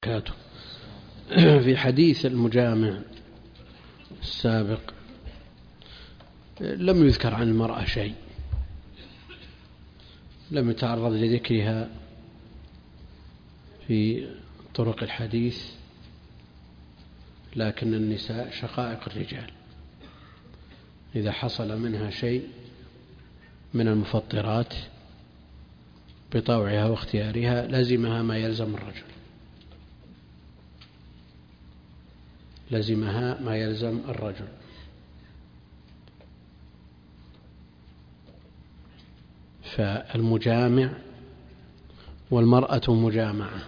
وبركاته. في حديث المجامع السابق لم يذكر عن المرأة شيء، لم يتعرض لذكرها في طرق الحديث، لكن النساء شقائق الرجال، إذا حصل منها شيء من المفطرات بطوعها واختيارها لزمها ما يلزم الرجل، لزمها ما يلزم الرجل. فالمجامع والمرأة مجامعة،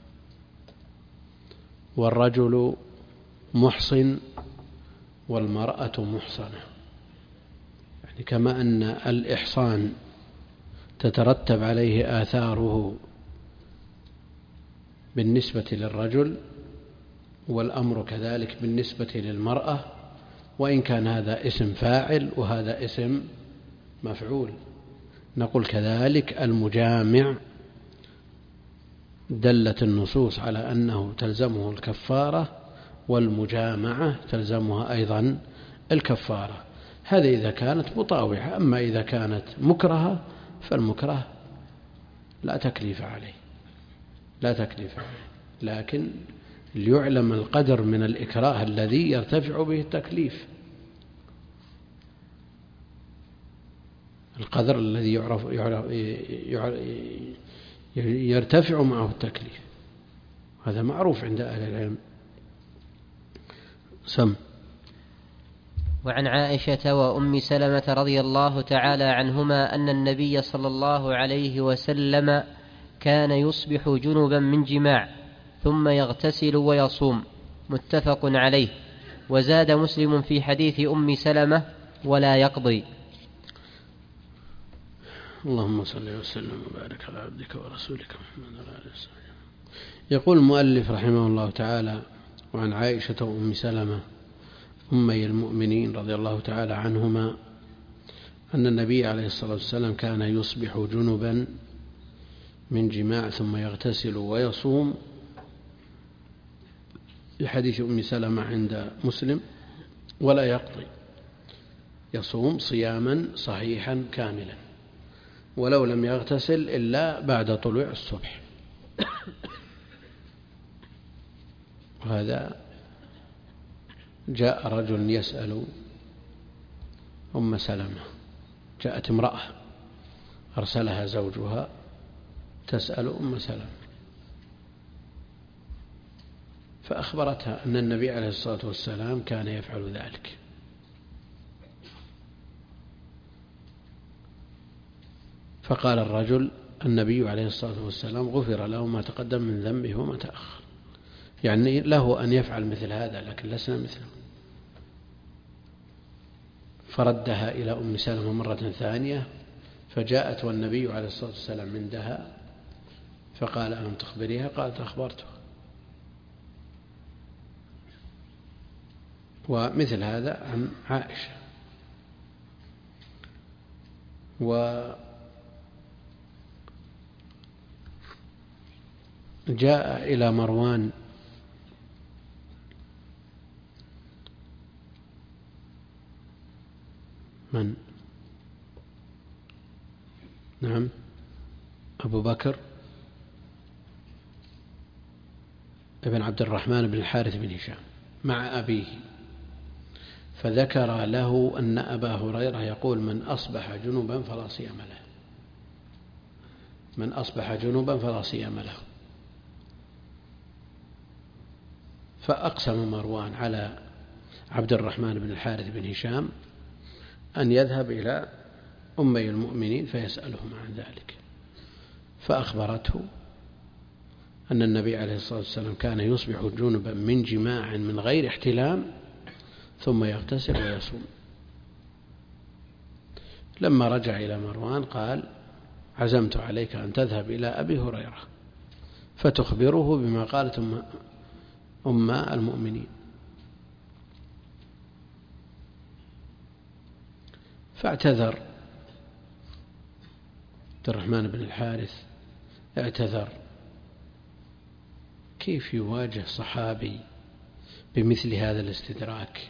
والرجل محصن والمرأة محصنة، يعني كما أن الإحصان تترتب عليه آثاره بالنسبة للرجل، والأمر كذلك بالنسبة للمرأة، وإن كان هذا اسم فاعل وهذا اسم مفعول. نقول كذلك المجامع دلت النصوص على أنه تلزمه الكفارة، والمجامعة تلزمها أيضا الكفارة. هذا إذا كانت مطاوعة، أما إذا كانت مكرهة فالمكره لا تكليف عليه، لا تكليف عليه، لكن ليعلم القدر من الإكراه الذي يرتفع به التكليف، القدر الذي يرتفع معه التكليف، هذا معروف عند أهل العلم. سم. وعن عائشة وأم سلمة رضي الله تعالى عنهما أن النبي صلى الله عليه وسلم كان يصبح جنبا من جماع ثم يغتسل ويصوم، متفق عليه. وزاد مسلم في حديث أم سلمة ولا يقضي. اللهم صل وسلم وبارك على عبدك ورسولك محمد وعلى آله وصحبه. يقول المؤلف رحمه الله تعالى: وعن عائشة وأم سلمة أمي المؤمنين رضي الله تعالى عنهما أن النبي عليه الصلاة والسلام كان يصبح جنبا من جماع ثم يغتسل ويصوم، في حديث أم سلمة عند مسلم ولا يقضي، يصوم صياما صحيحا كاملا ولو لم يغتسل إلا بعد طلوع الصبح. وهذا جاء رجل يسأل أم سلمة، جاءت امرأة أرسلها زوجها تسأل أم سلمة، فأخبرتها أن النبي عليه الصلاة والسلام كان يفعل ذلك، فقال الرجل: النبي عليه الصلاة والسلام غفر له ما تقدم من ذنبه وما تأخر، يعني له أن يفعل مثل هذا لكن لسنا مثله. فردها إلى أم سلمة مرة ثانية، فجاءت والنبي عليه الصلاة والسلام عندها، فقال: ألم تخبريها؟ قالت: أخبرتها. ومثل هذا عن عائشة. وجاء إلى مروان من؟ نعم، أبو بكر ابن عبد الرحمن بن الحارث بن هشام مع أبيه، فذكر له أن أبا هريرة يقول: من أصبح جنبا فلا صيام له، من أصبح جنبا فلا صيام له. فأقسم مروان على عبد الرحمن بن الحارث بن هشام أن يذهب إلى أمي المؤمنين فيسألهم عن ذلك، فأخبرته أن النبي عليه الصلاة والسلام كان يصبح جنبا من جماع من غير احتلام ثم يغتسل ويصوم. لما رجع إلى مروان قال: عزمت عليك أن تذهب إلى أبي هريرة فتخبره بما قالت أم المؤمنين. فاعتذر عبد الرحمن بن الحارث، اعتذر كيف يواجه صحابي بمثل هذا الاستدراك؟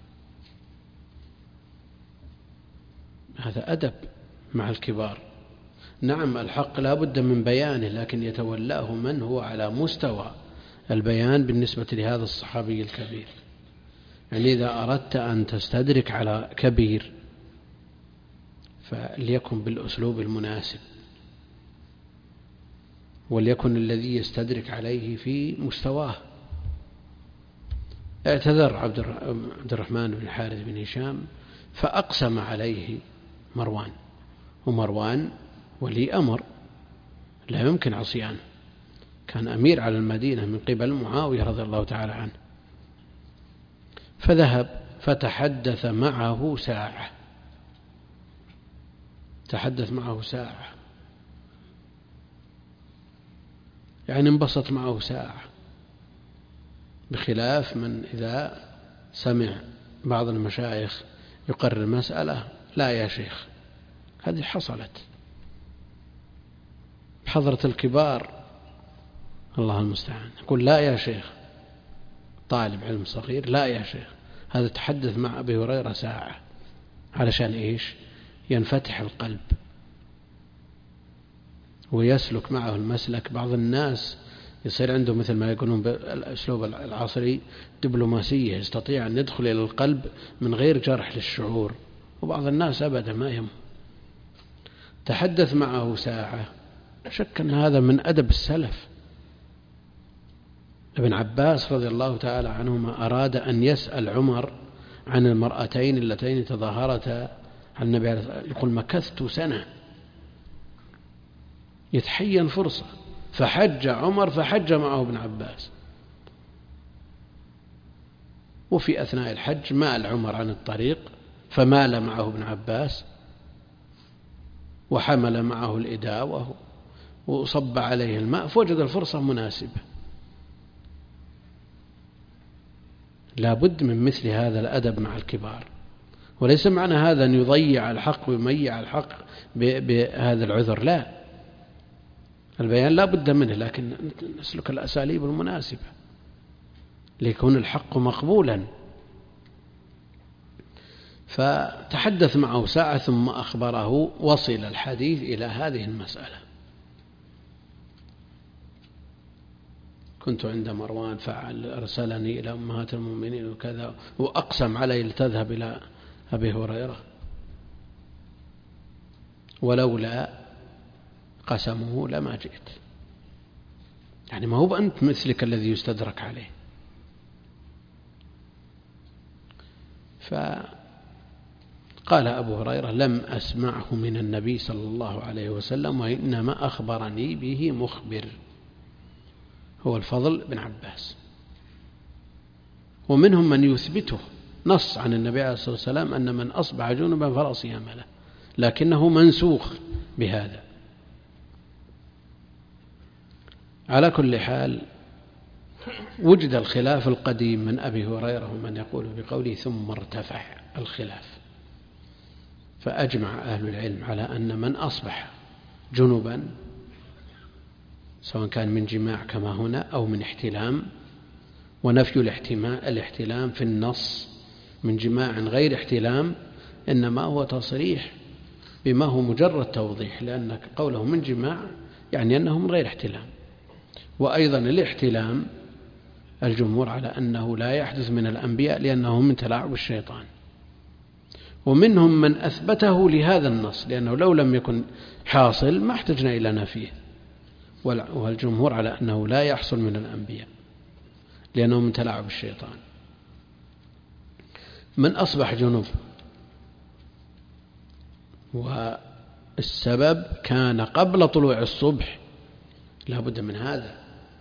هذا أدب مع الكبار. نعم الحق لا بد من بيانه، لكن يتولاه من هو على مستوى البيان بالنسبة لهذا الصحابي الكبير. يعني إذا أردت أن تستدرك على كبير فليكن بالأسلوب المناسب، وليكن الذي يستدرك عليه في مستواه. اعتذر عبد الرحمن بن الحارث بن هشام فأقسم عليه مروان، ومروان ولي أمر لا يمكن عصيانه، كان أمير على المدينة من قبل معاوية رضي الله تعالى عنه. فذهب فتحدث معه ساعة، تحدث معه ساعة، يعني انبسط معه ساعة، بخلاف من إذا سمع بعض المشايخ يقرر مسألة لا يا شيخ. هذه حصلت بحضرة الكبار، الله المستعان، يقول لا يا شيخ، طالب علم صغير لا يا شيخ. هذا تحدث مع أبي هريرة ساعة، علشان إيش؟ ينفتح القلب ويسلك معه المسلك. بعض الناس يصير عنده مثل ما يقولون بالأسلوب العصري دبلوماسية، يستطيع أن يدخل إلى القلب من غير جرح للشعور، وبعض الناس أبدا ما يهم. تحدث معه ساعة، شك أن هذا من أدب السلف. ابن عباس رضي الله تعالى عنهما أراد أن يسأل عمر عن المرأتين اللتين تظاهرتا عن النبي، يقول مكثت سنة، يتحين فرصة، فحج عمر فحج معه ابن عباس. وفي أثناء الحج مال عمر عن الطريق فمال معه ابن عباس، وحمل معه الإداوة وصب عليه الماء، فوجد الفرصة مناسبة. لا بد من مثل هذا الأدب مع الكبار، وليس معنى هذا أن يضيع الحق ويميع الحق بهذا العذر، لا، البيان لا بد منه، لكن نسلك الأساليب المناسبة ليكون الحق مقبولا. فتحدث معه ساعة ثم أخبره، وصل الحديث إلى هذه المسألة: كنت عند مروان فعل أرسلني إلى أمهات المؤمنين وكذا، وأقسم علي لتذهب إلى أبي هريرة، ولولا قسمه لما جئت. يعني ما هو أنت مثلك الذي يستدرك عليه. فقال أبو هريرة: لم أسمعه من النبي صلى الله عليه وسلم، وإنما أخبرني به مخبر، هو الفضل بن عباس. ومنهم من يثبته نص عن النبي عليه الصلاة والسلام أن من أصبح جنبا فلا صيام له، لكنه منسوخ بهذا. على كل حال وجد الخلاف القديم من أبي هريرة ومن يقول بقوله ثم ارتفع الخلاف، فأجمع أهل العلم على أن من أصبح جنبا سواء كان من جماع كما هنا أو من احتلام، ونفي الاحتلام في النص من جماع غير احتلام إنما هو تصريح بما هو مجرد توضيح، لأن قوله من جماع يعني أنه من غير احتلام. وأيضا الاحتلام الجمهور على أنه لا يحدث من الأنبياء لأنه من تلاعب الشيطان، ومنهم من أثبته لهذا النص، لأنه لو لم يكن حاصل ما احتجنا إلى نفيه. والجمهور على أنه لا يحصل من الأنبياء لأنه من تلاعب الشيطان. من أصبح جنوب والسبب كان قبل طلوع الصبح لا بد من هذا،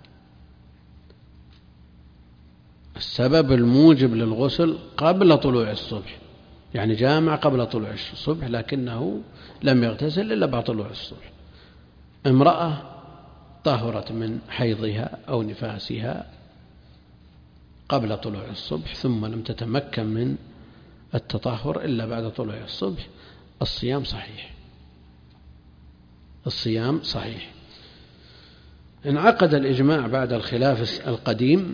السبب الموجب للغسل قبل طلوع الصبح، يعني جامع قبل طلوع الصبح لكنه لم يغتسل إلا بعد طلوع الصبح. امرأة طهرت من حيضها أو نفاسها قبل طلوع الصبح ثم لم تتمكن من التطهر إلا بعد طلوع الصبح، الصيام صحيح، الصيام صحيح. انعقد الإجماع بعد الخلاف القديم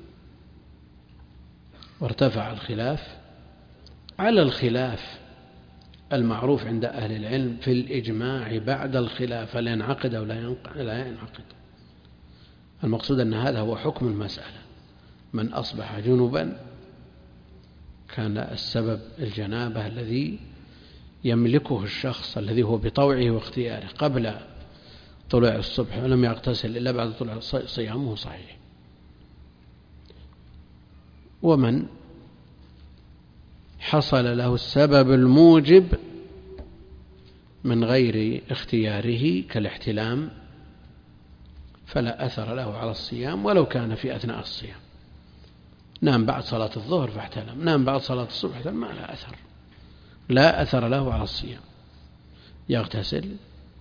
وارتفع الخلاف على الخلاف المعروف عند أهل العلم في الإجماع بعد الخلاف، هل ينعقد أو لا ينعقد. المقصود أن هذا هو حكم المسألة. من أصبح جنبا كان السبب الجنابة الذي يملكه الشخص الذي هو بطوعه واختياره قبل طلوع الصبح ولم يغتسل إلا بعد طلوع، صيامه صحيح. ومن حصل له السبب الموجب من غير اختياره كالاحتلام فلا أثر له على الصيام ولو كان في أثناء الصيام. نام بعد صلاة الظهر فاحتلم، نام بعد صلاة الصبح فاحتلم، ما لا أثر، لا أثر له على الصيام، يغتسل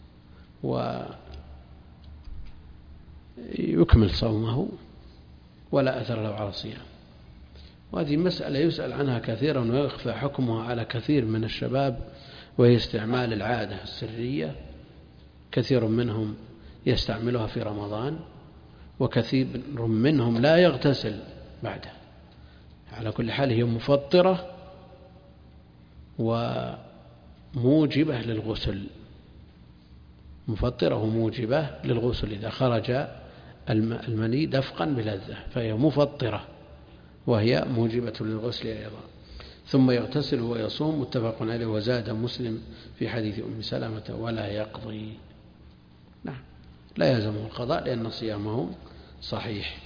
ويكمل صومه ولا أثر له على الصيام. وهذه مسألة يسأل عنها كثيرا ويخفى حكمها على كثير من الشباب، وهي استعمال العادة السرية. كثير منهم يستعملها في رمضان وكثير منهم لا يغتسل بعده. على كل حال هي مفطرة وموجبة للغسل، مفطرة وموجبة للغسل. إذا خرج المني دفقا بلذة فهي مفطرة وهي موجبة للغسل أيضا. ثم يغتسل ويصوم، متفق عليه. وزاد مسلم في حديث أم سلمة ولا يقضي. نعم، لا يلزمه القضاء لأن صيامه صحيح.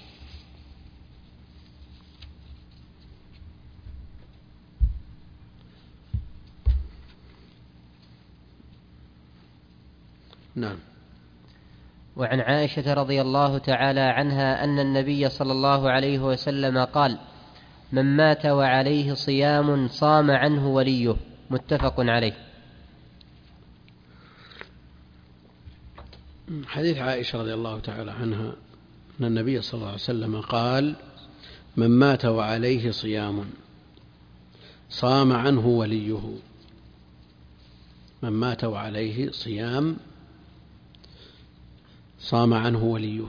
نعم. وعن عائشة رضي الله تعالى عنها أن النبي صلى الله عليه وسلم قال: من مات وعليه صيام صام عنه وليه، متفق عليه. حديث عائشة رضي الله تعالى عنها أن النبي صلى الله عليه وسلم قال: من مات وعليه صيام صام عنه وليه. من مات وعليه صيام صام عنه وليه.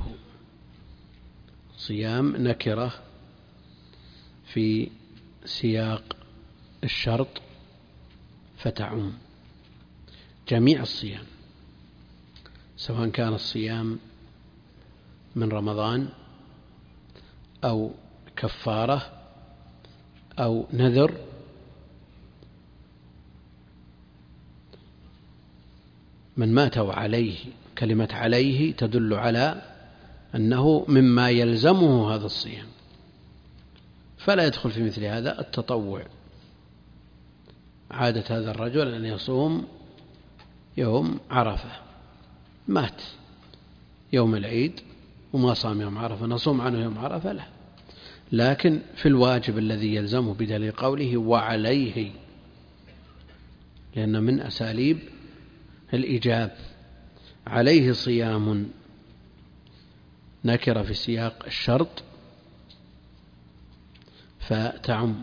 صيام نكرة في سياق الشرط فتعم جميع الصيام، سواء كان الصيام من رمضان أو كفارة أو نذر. من مات وعليه، كلمة عليه تدل على أنه مما يلزمه هذا الصيام، فلا يدخل في مثل هذا التطوع. عادة هذا الرجل أن يصوم يوم عرفة، مات يوم العيد وما صام يوم عرفة، نصوم عنه يوم عرفة؟ لا. لكن في الواجب الذي يلزمه بدليل قوله وعليه، لأن من أساليب الإيجاب. عليه صيام نكرة في سياق الشرط فتعم.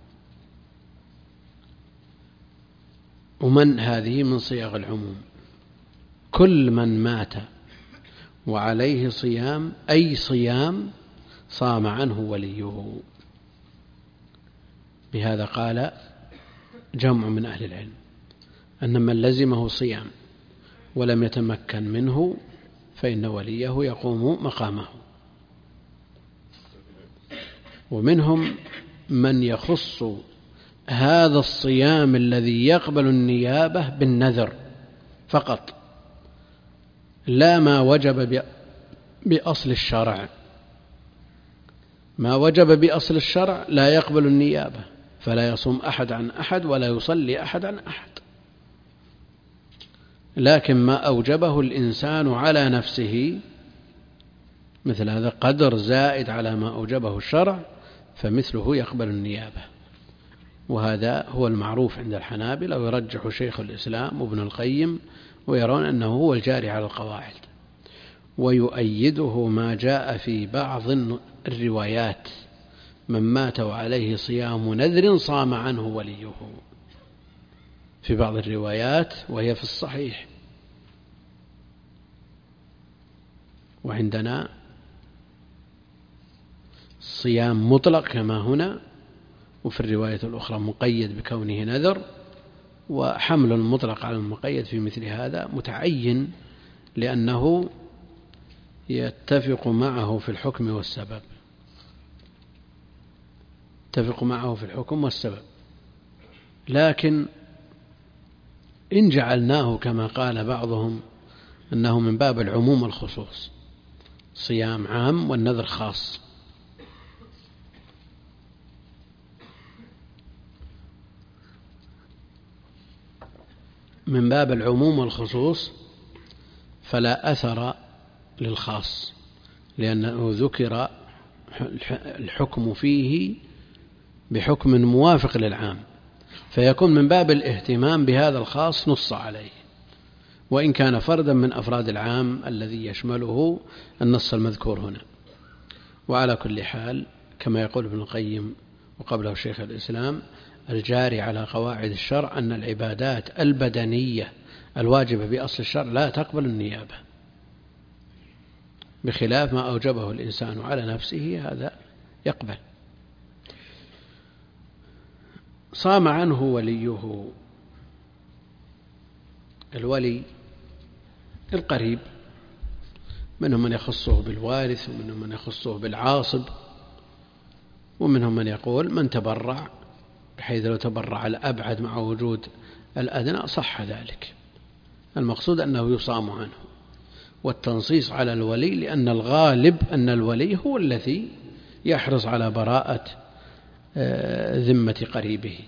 ومن هذه من صيغ العموم، كل من مات وعليه صيام أي صيام صام عنه وليه. بهذا قال جمع من أهل العلم أن من لزمه صيام ولم يتمكن منه فإن وليه يقوم مقامه. ومنهم من يخص هذا الصيام الذي يقبل النيابة بالنذر فقط، لا ما وجب بأصل الشرع. ما وجب بأصل الشرع لا يقبل النيابة، فلا يصوم أحد عن أحد ولا يصلي أحد عن أحد. لكن ما أوجبه الإنسان على نفسه مثل هذا قدر زائد على ما أوجبه الشرع فمثله يقبل النيابة. وهذا هو المعروف عند الحنابلة، ويرجح شيخ الإسلام وابن القيم ويرون أنه هو الجاري على القواعد. ويؤيده ما جاء في بعض الروايات: من مات وعليه صيام نذر صام عنه وليه، في بعض الروايات وهي في الصحيح. وعندنا صيام مطلق كما هنا، وفي الرواية الأخرى مقيد بكونه نذر، وحمل المطلق على المقيد في مثل هذا متعين لأنه يتفق معه في الحكم والسبب، يتفق معه في الحكم والسبب. لكن إن جعلناه كما قال بعضهم أنه من باب العموم والخصوص، صيام عام والنذر خاص، من باب العموم والخصوص فلا أثر للخاص، لأنه ذكر الحكم فيه بحكم موافق للعام، فيكون من باب الاهتمام بهذا الخاص نص عليه، وإن كان فردا من أفراد العام الذي يشمله النص المذكور هنا. وعلى كل حال كما يقول ابن القيم وقبله شيخ الإسلام، الجاري على قواعد الشرع أن العبادات البدنية الواجبة بأصل الشرع لا تقبل النيابة، بخلاف ما أوجبه الإنسان على نفسه هذا يقبل. صام عنه وليه، الولي القريب منهم من يخصه بالوارث، ومنهم من يخصه بالعاصب، ومنهم من يقول من تبرع، بحيث لو تبرع الأبعد مع وجود الأدنى صح ذلك. المقصود أنه يصام عنه، والتنصيص على الولي لأن الغالب أن الولي هو الذي يحرص على براءة ذمة قريبه.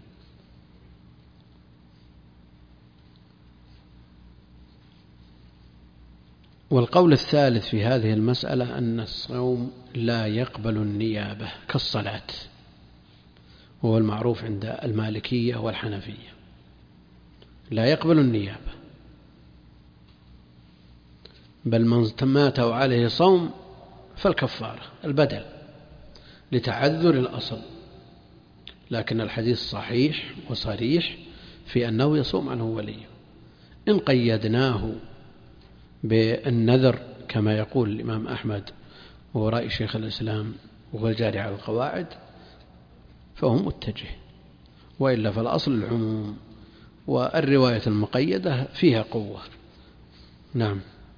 والقول الثالث في هذه المسألة أن الصوم لا يقبل النيابة كالصلاة، وهو المعروف عند المالكية والحنفية، لا يقبل النيابة، بل من مات وعليه صوم فالكفارة البدل لتعذر الأصل. لكن الحديث صحيح وصريح في أنه يصوم عنه وليه. إن قيدناه بالنذر كما يقول الإمام أحمد وهو رأي شيخ الإسلام وهو الجاري على القواعد فهو متجه، وإلا فالأصل العموم، والرواية المقيدة فيها قوة. نعم.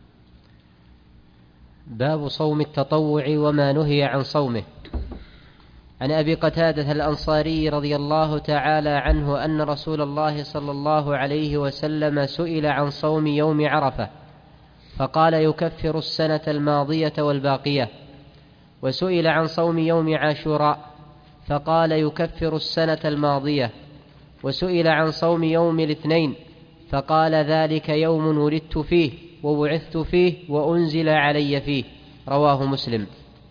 باب صوم التطوع وما نهي عن صومه. عن أبي قتادة الأنصاري رضي الله تعالى عنه أن رسول الله صلى الله عليه وسلم سئل عن صوم يوم عرفة فقال يكفر السنة الماضية والباقية، وسئل عن صوم يوم عاشوراء فقال يكفر السنة الماضية، وسئل عن صوم يوم الاثنين فقال ذلك يوم ولدت فيه وبعثت فيه وأنزل علي فيه. رواه مسلم.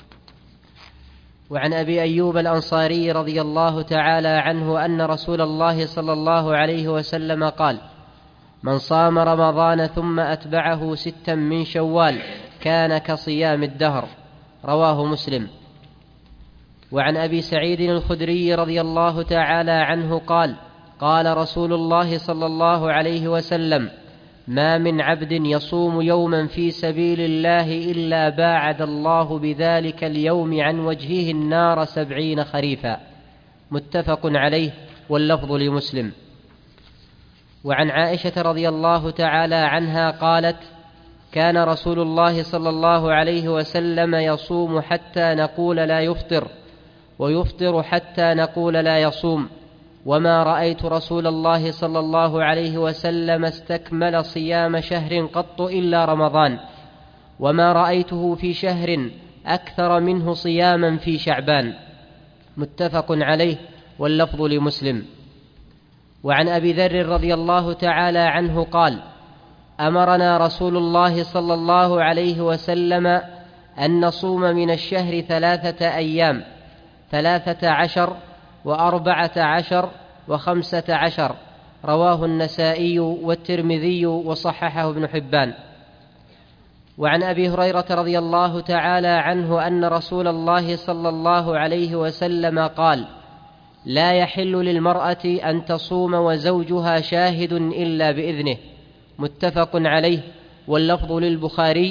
وعن أبي أيوب الأنصاري رضي الله تعالى عنه أن رسول الله صلى الله عليه وسلم قال من صام رمضان ثم أتبعه 6 من شوال كان كصيام الدهر. رواه مسلم. وعن أبي سعيد الخدري رضي الله تعالى عنه قال قال رسول الله صلى الله عليه وسلم ما من عبد يصوم يوما في سبيل الله إلا باعد الله بذلك اليوم عن وجهه النار 70 خريفا. متفق عليه، واللفظ لمسلم. وعن عائشة رضي الله تعالى عنها قالت كان رسول الله صلى الله عليه وسلم يصوم حتى نقول لا يفطر، ويفطر حتى نقول لا يصوم، وما رأيت رسول الله صلى الله عليه وسلم استكمل صيام شهر قط إلا رمضان، وما رأيته في شهر أكثر منه صياما في شعبان. متفق عليه، واللفظ لمسلم. وعن أبي ذر رضي الله تعالى عنه قال أمرنا رسول الله صلى الله عليه وسلم أن نصوم من الشهر 3 أيام، 13 و14 و15. رواه النسائي والترمذي وصححه ابن حبان. وعن أبي هريرة رضي الله تعالى عنه أن رسول الله صلى الله عليه وسلم قال لا يحل للمرأة أن تصوم وزوجها شاهد إلا بإذنه. متفق عليه، واللفظ للبخاري،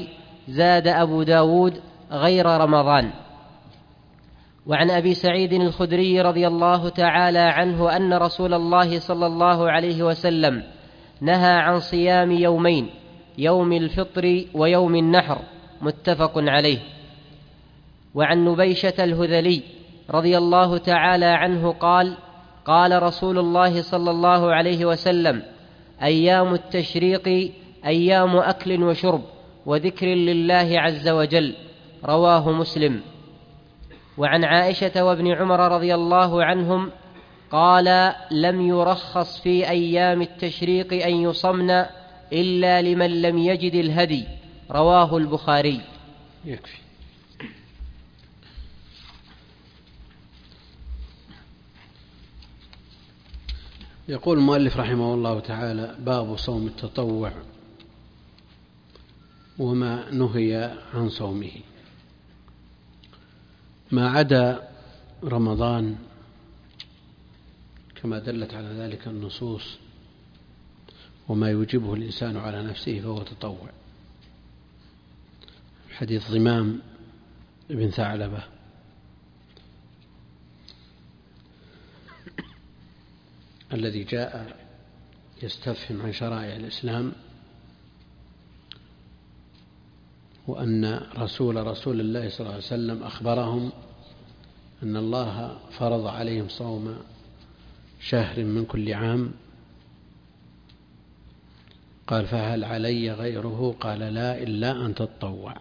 زاد أبو داود غير رمضان. وعن أبي سعيد الخدري رضي الله تعالى عنه أن رسول الله صلى الله عليه وسلم نهى عن صيام يومين، يوم الفطر ويوم النحر، متفق عليه. وعن نبيشة الهذلي رضي الله تعالى عنه قال: قال رسول الله صلى الله عليه وسلم: أيام التشريق أيام أكل وشرب وذكر لله عز وجل، رواه مسلم. وعن عائشة وابن عمر رضي الله عنهم قال: لم يرخص في أيام التشريق أن يصمن إلا لمن لم يجد الهدي، رواه البخاري. يكفي. يقول المؤلف رحمه الله تعالى: باب صوم التطوع وما نهي عن صومه. ما عدا رمضان كما دلت على ذلك النصوص وما يوجبه الإنسان على نفسه فهو تطوع. حديث ضمام بن ثعلبة الذي جاء يستفهم عن شرائع الإسلام، وأن رسول الله صلى الله عليه وسلم أخبرهم أن الله فرض عليهم صوم شهر من كل عام. قال: فهل علي غيره؟ قال: لا إلا أن تتطوع،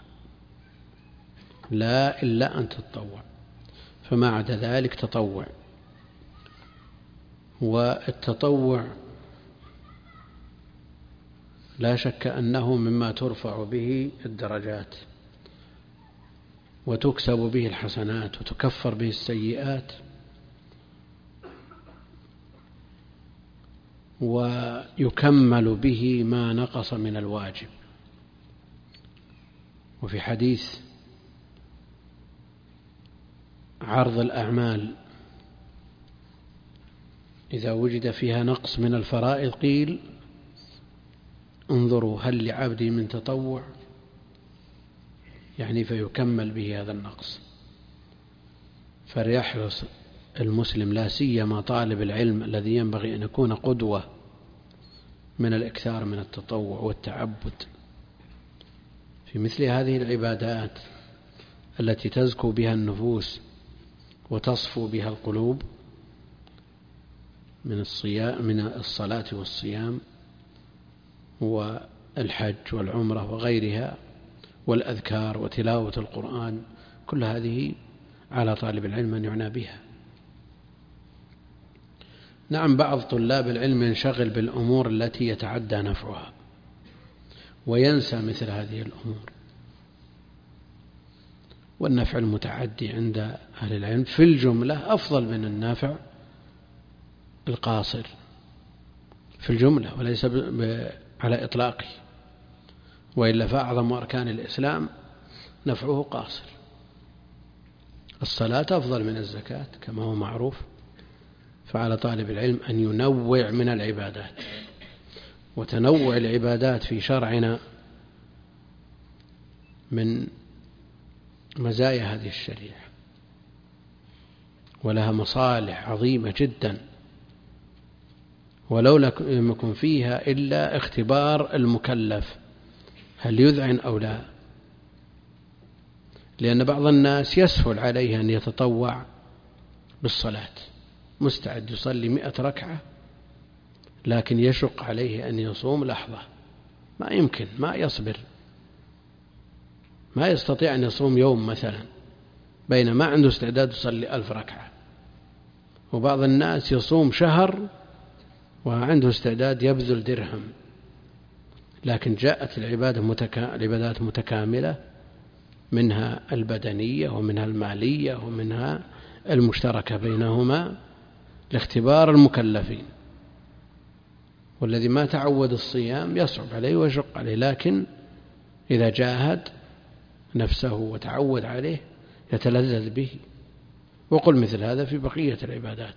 لا إلا أن تتطوع. فما عدا ذلك تطوع. والتطوع لا شك أنه مما ترفع به الدرجات وتكسب به الحسنات وتكفر به السيئات، ويكمل به ما نقص من الواجب. وفي حديث عرض الأعمال إذا وجد فيها نقص من الفرائض قيل: انظروا هل لعبدي من تطوع، يعني فيكمل به هذا النقص. فليحرص المسلم لا سيما طالب العلم الذي ينبغي أن يكون قدوة من الإكثار من التطوع والتعبد في مثل هذه العبادات التي تزكو بها النفوس وتصفو بها القلوب من الصلاة والصيام والحج والعمرة وغيرها والأذكار وتلاوة القرآن. كل هذه على طالب العلم أن يعنى بها. نعم، بعض طلاب العلم ينشغل بالأمور التي يتعدى نفعها وينسى مثل هذه الأمور. والنفع المتعدي عند أهل العلم في الجملة أفضل من النافع القاصر في الجملة، وليس على إطلاقه، وإلا فأعظم أركان الإسلام نفعه قاصر. الصلاة أفضل من الزكاة كما هو معروف، فعلى طالب العلم أن ينوع من العبادات. وتنوع العبادات في شرعنا من مزايا هذه الشريعة، ولها مصالح عظيمة جدا، ولو لم يكن فيها إلا اختبار المكلف هل يذعن أو لا. لأن بعض الناس يسهل عليه أن يتطوع بالصلاة، مستعد يصلي 100 ركعة، لكن يشق عليه أن يصوم لحظة، ما يمكن، ما يصبر، ما يستطيع أن يصوم يوم مثلا، بينما عنده استعداد يصلي 1000 ركعة. وبعض الناس يصوم شهر وعنده استعداد يبذل درهم. لكن جاءت العبادات متكاملة، منها البدنية ومنها المالية ومنها المشتركة بينهما لاختبار المكلفين. والذي ما تعود الصيام يصعب عليه ويشق عليه، لكن إذا جاهد نفسه وتعود عليه يتلذذ به. وقل مثل هذا في بقية العبادات.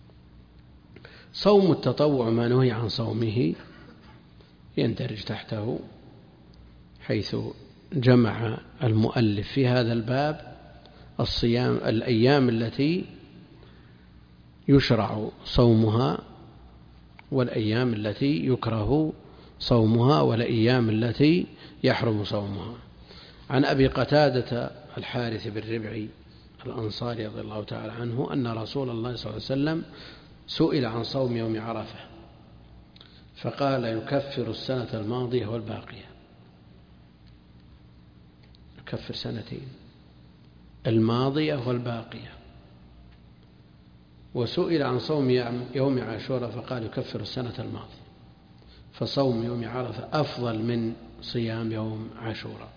صوم التطوع ما نهي عن صومه يندرج تحته، حيث جمع المؤلف في هذا الباب الصيام الأيام التي يشرع صومها والأيام التي يكره صومها والأيام التي يحرم صومها. عن أبي قتادة الحارث بن ربعي الأنصاري رضي الله تعالى عنه أن رسول الله صلى الله عليه وسلم سئل عن صوم يوم عرفة فقال يكفر السنة الماضية والباقية، يكفر سنتين، الماضية والباقية. وسئل عن صوم يوم عاشوراء فقال يكفر السنة الماضية. فصوم يوم عرفة أفضل من صيام يوم عاشوراء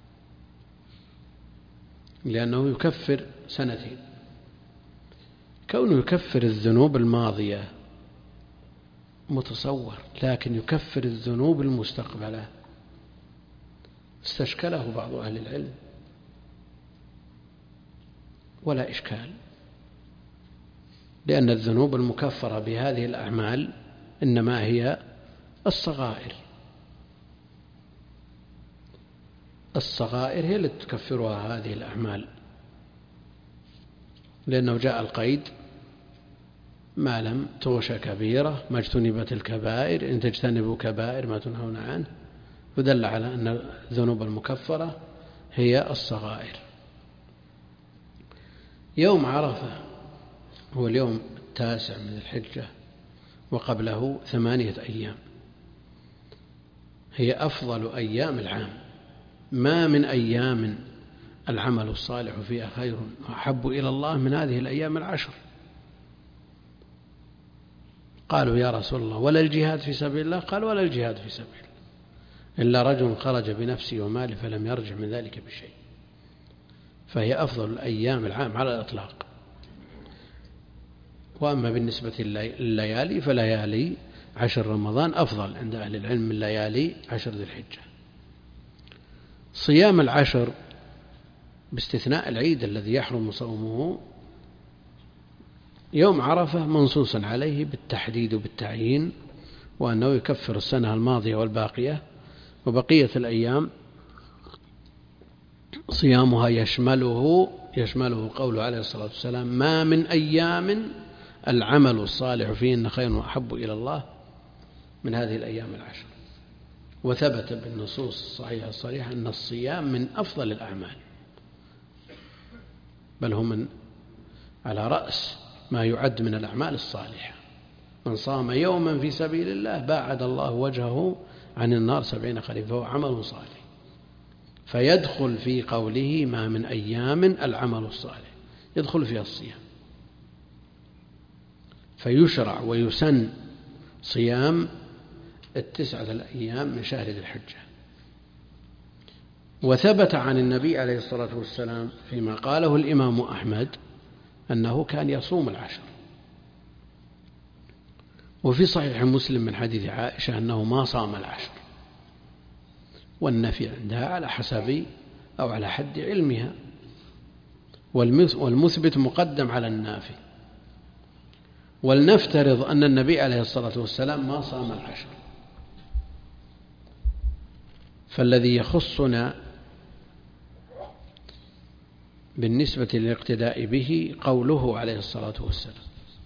لأنه يكفر سنتين. كونه يكفر الذنوب الماضية متصور، لكن يكفر الذنوب المستقبلة استشكله بعض أهل العلم، ولا إشكال، لأن الذنوب المكفرة بهذه الأعمال إنما هي الصغائر. الصغائر هي التي تكفرها هذه الأعمال، لأنه جاء القيد ما لم تغش كبيرة ما اجتنبت الكبائر إن تجتنبوا كبائر ما تنهون عنه، فدل على أن الذنوب المكفرة هي الصغائر. يوم عرفة هو اليوم 9 من الحجة وقبله 8 أيام، هي أفضل أيام العام، ما من أيام العمل الصالح فيها خير وأحب إلى الله من هذه الأيام 10. قالوا يا رسول الله ولا الجهاد في سبيل الله؟ قال ولا الجهاد في سبيل الله إلا رجل خرج بنفسه وماله فلم يرجع من ذلك بشيء. فهي أفضل الأيام العام على الإطلاق. وأما بالنسبة لليالي فليالي 10 رمضان أفضل عند أهل العلم من ليالي 10 ذي الحجة. صيام 10 باستثناء العيد الذي يحرم صومه يوم عرفة منصوص عليه بالتحديد وبالتعيين، وأنه يكفر السنة الماضية والباقية، وبقية الأيام صيامها يشمله قوله عليه الصلاة والسلام ما من أيام العمل الصالح فيهن خير وأحب إلى الله من هذه الأيام 10. وثبت بالنصوص الصحيحة الصريحة أن الصيام من أفضل الأعمال، بل هو من على رأس ما يعد من الأعمال الصالحة. من صام يوما في سبيل الله باعد الله وجهه عن النار 70 خريفا، فهو عمل صالح. فيدخل في قوله ما من أيام العمل الصالح يدخل فيها الصيام، فيشرع ويسن صيام 9 الأيام من شهر ذي الحجة. وثبت عن النبي عليه الصلاة والسلام فيما قاله الإمام أحمد أنه كان يصوم 10. وفي صحيح مسلم من حديث عائشة أنه ما صام 10، والنفي عندها على حسب أو على حد علمها، والمثبت مقدم على النافي. ولنفترض أن النبي عليه الصلاة والسلام ما صام 10، فالذي يخصنا بالنسبة للاقتداء به قوله عليه الصلاة والسلام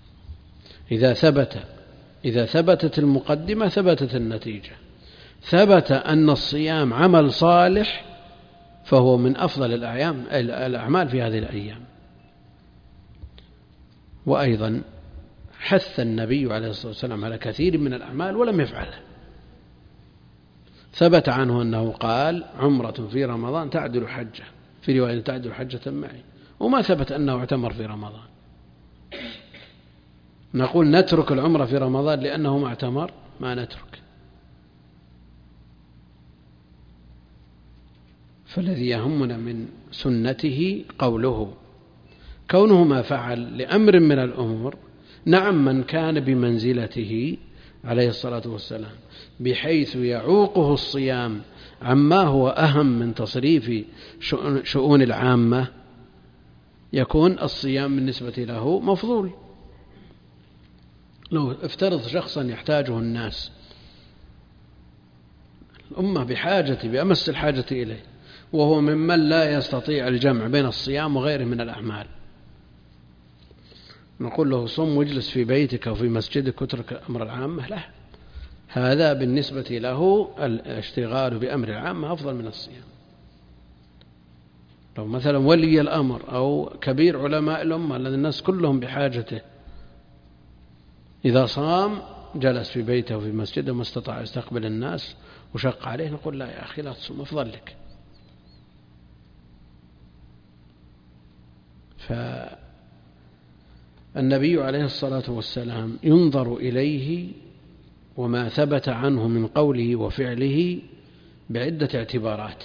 إذا ثبتت المقدمة ثبتت النتيجة. ثبت أن الصيام عمل صالح فهو من أفضل الأعمال في هذه الأيام. وأيضا حث النبي عليه الصلاة والسلام على كثير من الأعمال ولم يفعلها. ثبت عنه أنه قال عمرة في رمضان تعدل حجة، في رواية تعدل حجة معي، وما ثبت أنه اعتمر في رمضان. نقول نترك العمرة في رمضان لأنه ما اعتمر؟ ما نترك. فالذي يهمنا من سنته قوله كونه ما فعل لأمر من الأمور. نعم من كان بمنزلته عليه الصلاة والسلام بحيث يعوقه الصيام عما هو أهم من تصريف شؤون العامة يكون الصيام بالنسبة له مفضول. لو افترض شخصا يحتاجه الناس، الأمة بأمس الحاجة إليه، وهو ممن لا يستطيع الجمع بين الصيام وغيره من الأعمال، نقول له صم واجلس في بيتك أو في مسجدك واترك أمر العامة؟ لا، هذا بالنسبة له الاشتغال بأمر العامة أفضل من الصيام. لو مثلا ولي الأمر أو كبير علماء الأمة الذي الناس كلهم بحاجته، إذا صام جلس في بيته وفي مسجده ما استطاع يستقبل الناس وشق عليه، نقول لا يا أخي لا تصوم، أفضل لك. فالنبي عليه الصلاة والسلام ينظر إليه وما ثبت عنه من قوله وفعله بعدة اعتبارات.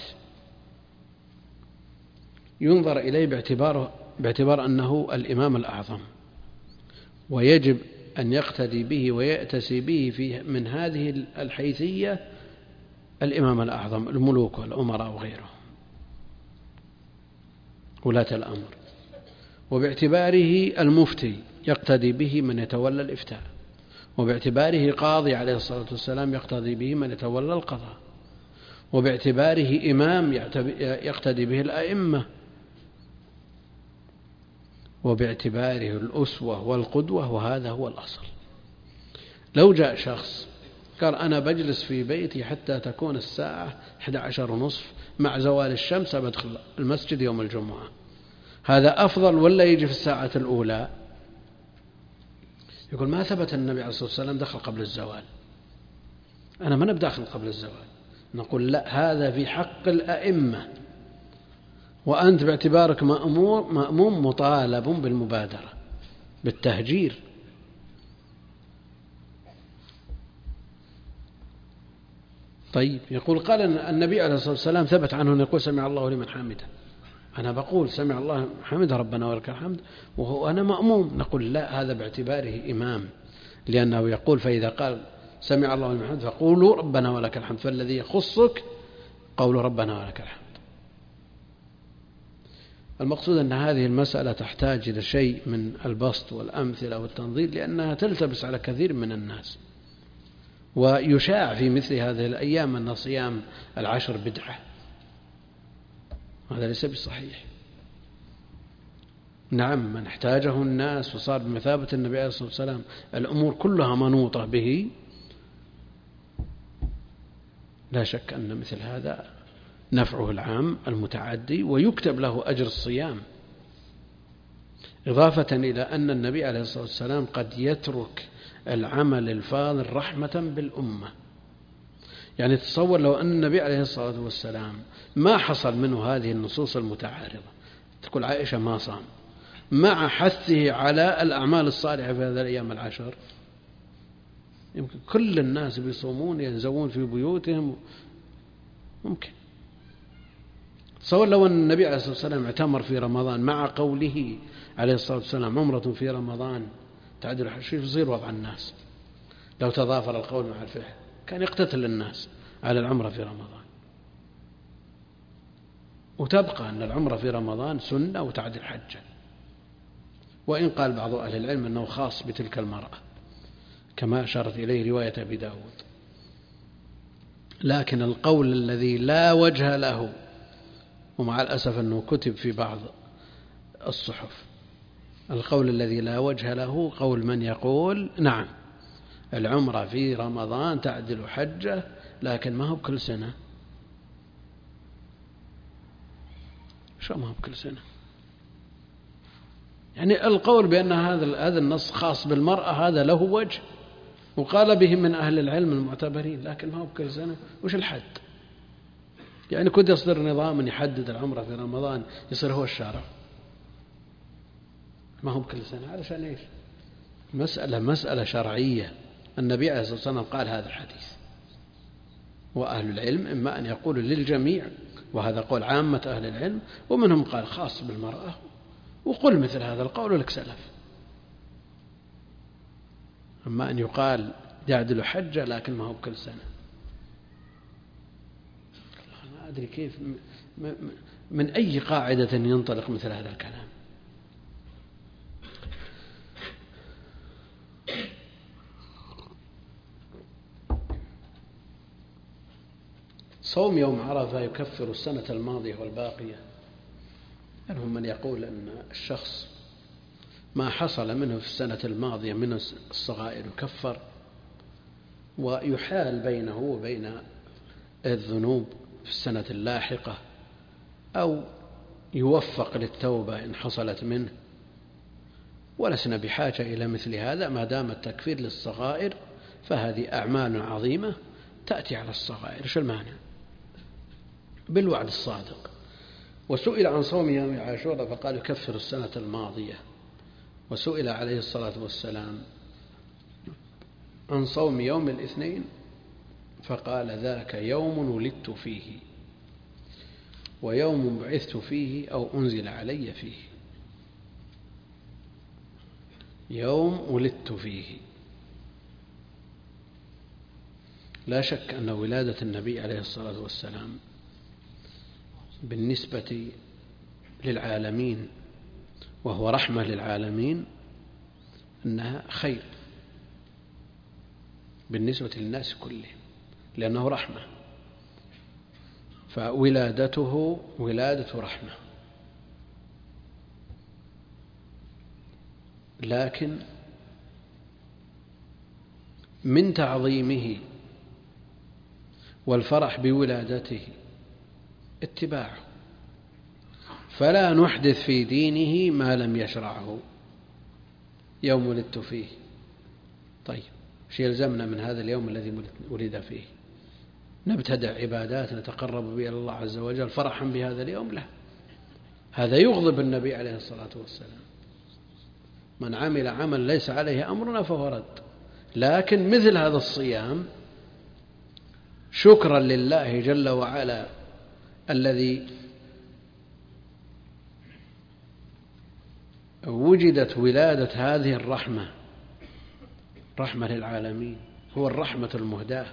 ينظر إليه باعتبار أنه الإمام الأعظم، ويجب أن يقتدي به ويأتسي به من هذه الحيثية الإمام الأعظم، الملوك والأمراء وغيرهم ولاة الأمر. وباعتباره المفتي يقتدي به من يتولى الإفتاء، وباعتباره قاضي عليه الصلاة والسلام يقتدي به من يتولى القضاء، وباعتباره إمام يقتدي به الأئمة، وباعتباره الأسوة والقدوة، وهذا هو الأصل. لو جاء شخص قال أنا بجلس في بيتي حتى تكون الساعة 11:30 مع زوال الشمس بدخل المسجد يوم الجمعة، هذا أفضل ولا يجي في الساعة الأولى؟ يقول ما ثبت النبي عليه الصلاة والسلام دخل قبل الزوال، أنا ما بداخل قبل الزوال. نقول لا، هذا في حق الأئمة، وأنت باعتبارك مأموم مطالب بالمبادرة بالتهجير. طيب، يقول قال النبي عليه الصلاة والسلام ثبت عنه أن يقول سمع الله لمن حمده، أنا بقول سمع الله حمده ربنا ولك الحمد وهو أنا مأموم. نقول لا، هذا باعتباره إمام، لأنه يقول فإذا قال سمع الله لمن حمده فقولوا ربنا ولك الحمد، فالذي يخصك قول ربنا ولك الحمد. المقصود أن هذه المسألة تحتاج إلى شيء من البسط والأمثلة والتنظير، لأنها تلتبس على كثير من الناس، ويشاع في مثل هذه الأيام أن صيام 10 بدعة، هذا ليس بصحيح. نعم، من احتاجه الناس وصار بمثابة النبي عليه الصلاة والسلام الأمور كلها منوطة به، لا شك أن مثل هذا نفعه العام المتعدي ويكتب له أجر الصيام، إضافة إلى أن النبي عليه الصلاة والسلام قد يترك العمل الفاضل رحمة بالأمة. يعني تصور لو أن النبي عليه الصلاة والسلام ما حصل منه هذه النصوص المتعارضة، تقول عائشة ما صام مع حثه على الأعمال الصالحة في هذه الأيام 10، يمكن كل الناس بيصومون ينزوون في بيوتهم، ممكن. تصور لو أن النبي عليه الصلاة والسلام اعتمر في رمضان مع قوله عليه الصلاة والسلام عمرة في رمضان تعدل حج، يصير وضع الناس لو تضافر القول مع الفعل، كان يقتتل الناس على العمرة في رمضان. وتبقى أن العمرة في رمضان سنة وتعدل حجة، وإن قال بعض أهل العلم أنه خاص بتلك المرأة كما أشارت إليه رواية أبي داود، لكن القول الذي لا وجه له، ومع الأسف أنه كتب في بعض الصحف، القول الذي لا وجه له قول من يقول نعم العمرة في رمضان تعدل حجة، لكن ما هو بكل سنة. شو ما هو بكل سنة؟ يعني القول بأن هذا النص خاص بالمرأة هذا له وجه، وقال به من أهل العلم المعتبرين، لكن ما هو بكل سنة. وش الحد؟ يعني كنت يصدر نظام يحدد العمرة في رمضان يصير هو الشارع، ما هو بكل سنة، علشان إيش؟ مسألة شرعية، النبي عليه الصلاة والسلام قال هذا الحديث، وأهل العلم إما أن يقولوا للجميع، وهذا قول عامة أهل العلم، ومنهم قال خاص بالمرأة، وقل مثل هذا القول ولك سلف. أما أن يقال يعدل حجة لكن ما هو بكل سنة، ما أدري كيف من أي قاعدة ينطلق مثل هذا الكلام. صوم يوم عرفة يكفر السنة الماضية والباقية. منهم من يقول أن الشخص ما حصل منه في السنة الماضية من الصغائر يكفر، ويحال بينه وبين الذنوب في السنة اللاحقة، أو يوفق للتوبة إن حصلت منه. ولسنا بحاجة إلى مثل هذا، ما دام التكفير للصغائر فهذه أعمال عظيمة تأتي على الصغائر، إيش المانع؟ بالوعد الصادق. وسئل عن صوم يوم عاشوراء فقال يكفر السنة الماضية. وسئل عليه الصلاة والسلام عن صوم يوم الاثنين فقال ذاك يوم ولدت فيه ويوم بعثت فيه أو أنزل علي فيه. يوم ولدت فيه. لا شك أن ولادة النبي عليه الصلاة والسلام بالنسبة للعالمين وهو رحمة للعالمين أنها خير بالنسبة للناس كلهم، لأنه رحمة، فولادته ولادة رحمة. لكن من تعظيمه والفرح بولادته اتباعه، فلا نحدث في دينه ما لم يشرعه. يوم ولدت فيه، طيب ايش يلزمنا من هذا اليوم الذي ولد فيه؟ نبتدع عبادات نتقرب بها إلى الله عز وجل فرحا بهذا اليوم؟ لا، هذا يغضب النبي عليه الصلاة والسلام. من عمل عمل ليس عليه أمرنا فهو رد. لكن مثل هذا الصيام شكرا لله جل وعلا الذي وجدت ولادة هذه الرحمة، رحمة للعالمين، هو الرحمة المهداة.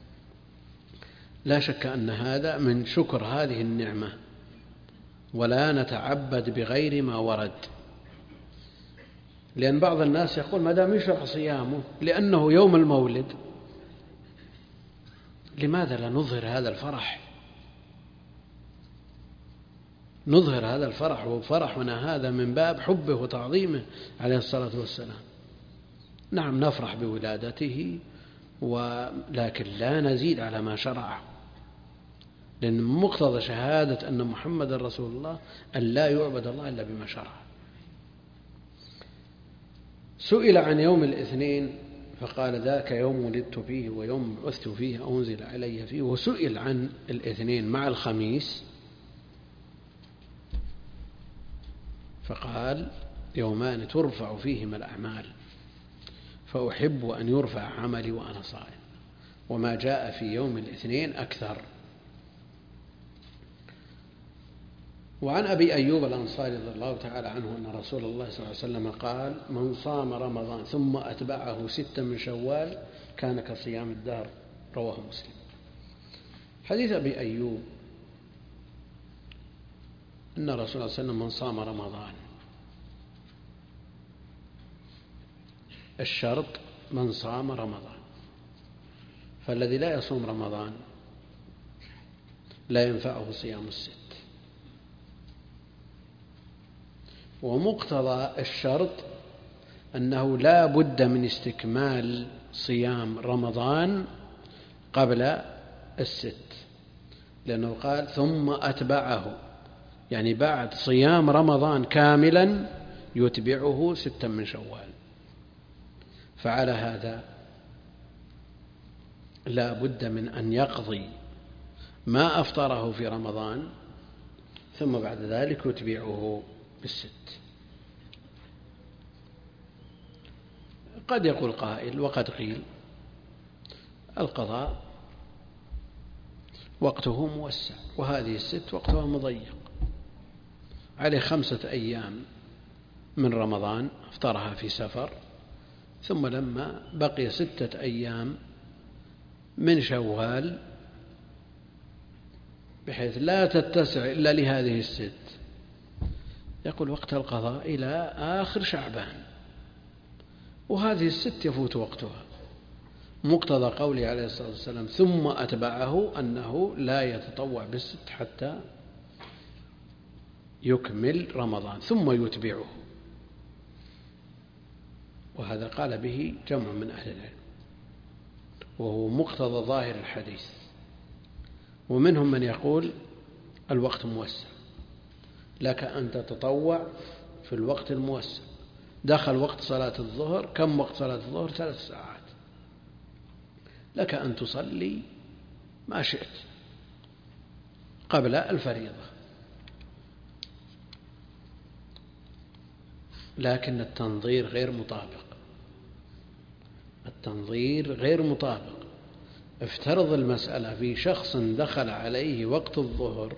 لا شك أن هذا من شكر هذه النعمة، ولا نتعبد بغير ما ورد. لأن بعض الناس يقول ما دام يشرع صيامه لأنه يوم المولد، لماذا لا نظهر هذا الفرح؟ نظهر هذا الفرح، وفرحنا هذا من باب حبه وتعظيمه عليه الصلاة والسلام. نعم نفرح بولادته، ولكن لا نزيد على ما شرع، لأن مقتضى شهادة أن محمد رسول الله أن لا يعبد الله إلا بما شرع. سئل عن يوم الاثنين فقال ذاك يوم ولدت فيه ويوم بعثت فيه أو أنزل علي فيه. وسئل عن الاثنين مع الخميس فقال يومان ترفع فيهما الأعمال فأحب أن يرفع عملي وأنا صائم، وما جاء في يوم الاثنين أكثر. وعن أبي أيوب الأنصاري رضي الله تعالى عنه أن رسول الله صلى الله عليه وسلم قال من صام رمضان ثم أتبعه 6 من شوال كان كصيام الدهر، رواه مسلم. حديث أبي أيوب أن رسول الله صلى الله عليه وسلم من صام رمضان، الشرط من صام رمضان، فالذي لا يصوم رمضان لا ينفعه صيام الست. ومقتضى الشرط أنه لا بد من استكمال صيام رمضان قبل الست، لأنه قال ثم أتبعه، يعني بعد صيام رمضان كاملا يتبعه 6 من شوال. فعلى هذا لا بد من أن يقضي ما أفطره في رمضان ثم بعد ذلك يتبعه بالست. قد يقول قائل وقد قيل القضاء وقته موسع وهذه الست وقتها مضيق، عليه 5 أيام من رمضان افطرها في سفر، ثم لما بقي 6 أيام من شوال بحيث لا تتسع إلا لهذه الست، يقول وقت القضاء إلى آخر شعبان، وهذه الست يفوت وقتها، مقتضى قوله عليه الصلاة والسلام ثم أتبعه أنه لا يتطوع بالست حتى يكمل رمضان ثم يتبعه، وهذا قال به جمع من أهل العلم وهو مقتضى ظاهر الحديث. ومنهم من يقول الوقت موسع، لك أن تتطوع في الوقت الموسع. دخل وقت صلاة الظهر، كم وقت صلاة الظهر؟ 3 ساعات، لك أن تصلي ما شئت قبل الفريضة، لكن التنظير غير مطابق. التنظير غير مطابق. افترض المسألة في شخص دخل عليه وقت الظهر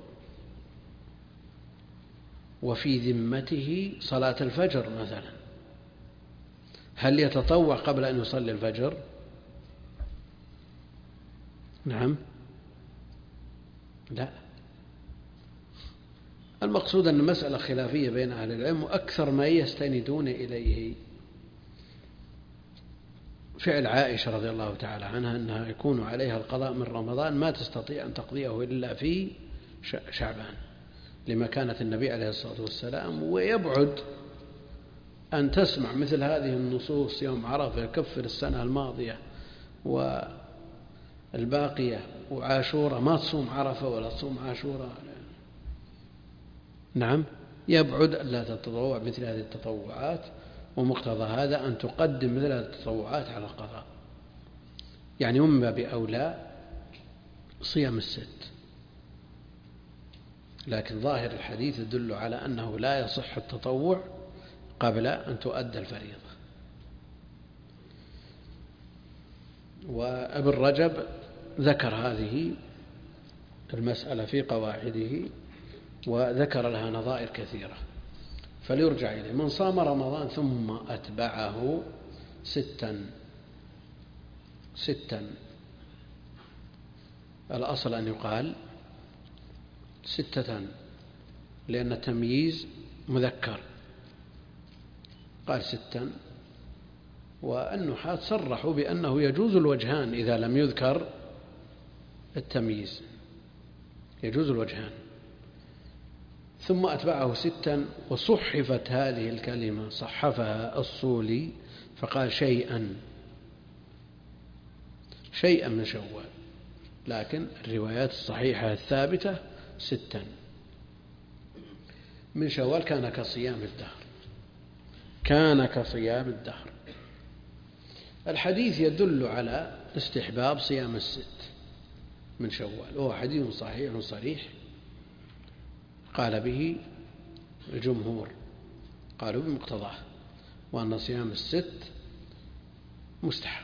وفي ذمته صلاة الفجر مثلا، هل يتطوع قبل أن يصلي الفجر؟ نعم، لا. المقصود أن المسألة خلافية بين أهل العلم، وأكثر ما يستندون إليه فعل عائشة رضي الله تعالى عنها أنها يكون عليها القضاء من رمضان ما تستطيع أن تقضيه إلا في شعبان، لما كانت النبي عليه الصلاة والسلام، ويبعد أن تسمع مثل هذه النصوص يوم عرفة يكفر السنة الماضية والباقية وعاشورة، ما تصوم عرفة ولا تصوم عاشورة. نعم، يبعد ألا تتطوع مثل هذه التطوعات، ومقتضى هذا أن تقدم مثل هذه التطوعات على القضاء، يعني من باب أولى صيام الست. لكن ظاهر الحديث يدل على أنه لا يصح التطوع قبل أن تؤدى الفريضة. وابن رجب ذكر هذه المسألة في قواعده وذكر لها نظائر كثيرة، فليرجع إليه. من صام رمضان ثم أتبعه ستا، الأصل أن يقال 6 لأن التمييز مذكر، قال 6. والنحاة صرحوا بأنه يجوز الوجهان إذا لم يذكر التمييز، يجوز الوجهان. ثم أتبعه 6، وصحفت هذه الكلمة، صحفها الصولي فقال شيئا من شوال، لكن الروايات الصحيحة الثابتة 6 من شوال كان كصيام الدهر. الحديث يدل على استحباب صيام 6 من شوال، وهو حديث صحيح صريح قال به الجمهور، قالوا بمقتضاه، وأن صيام 6 مستحب.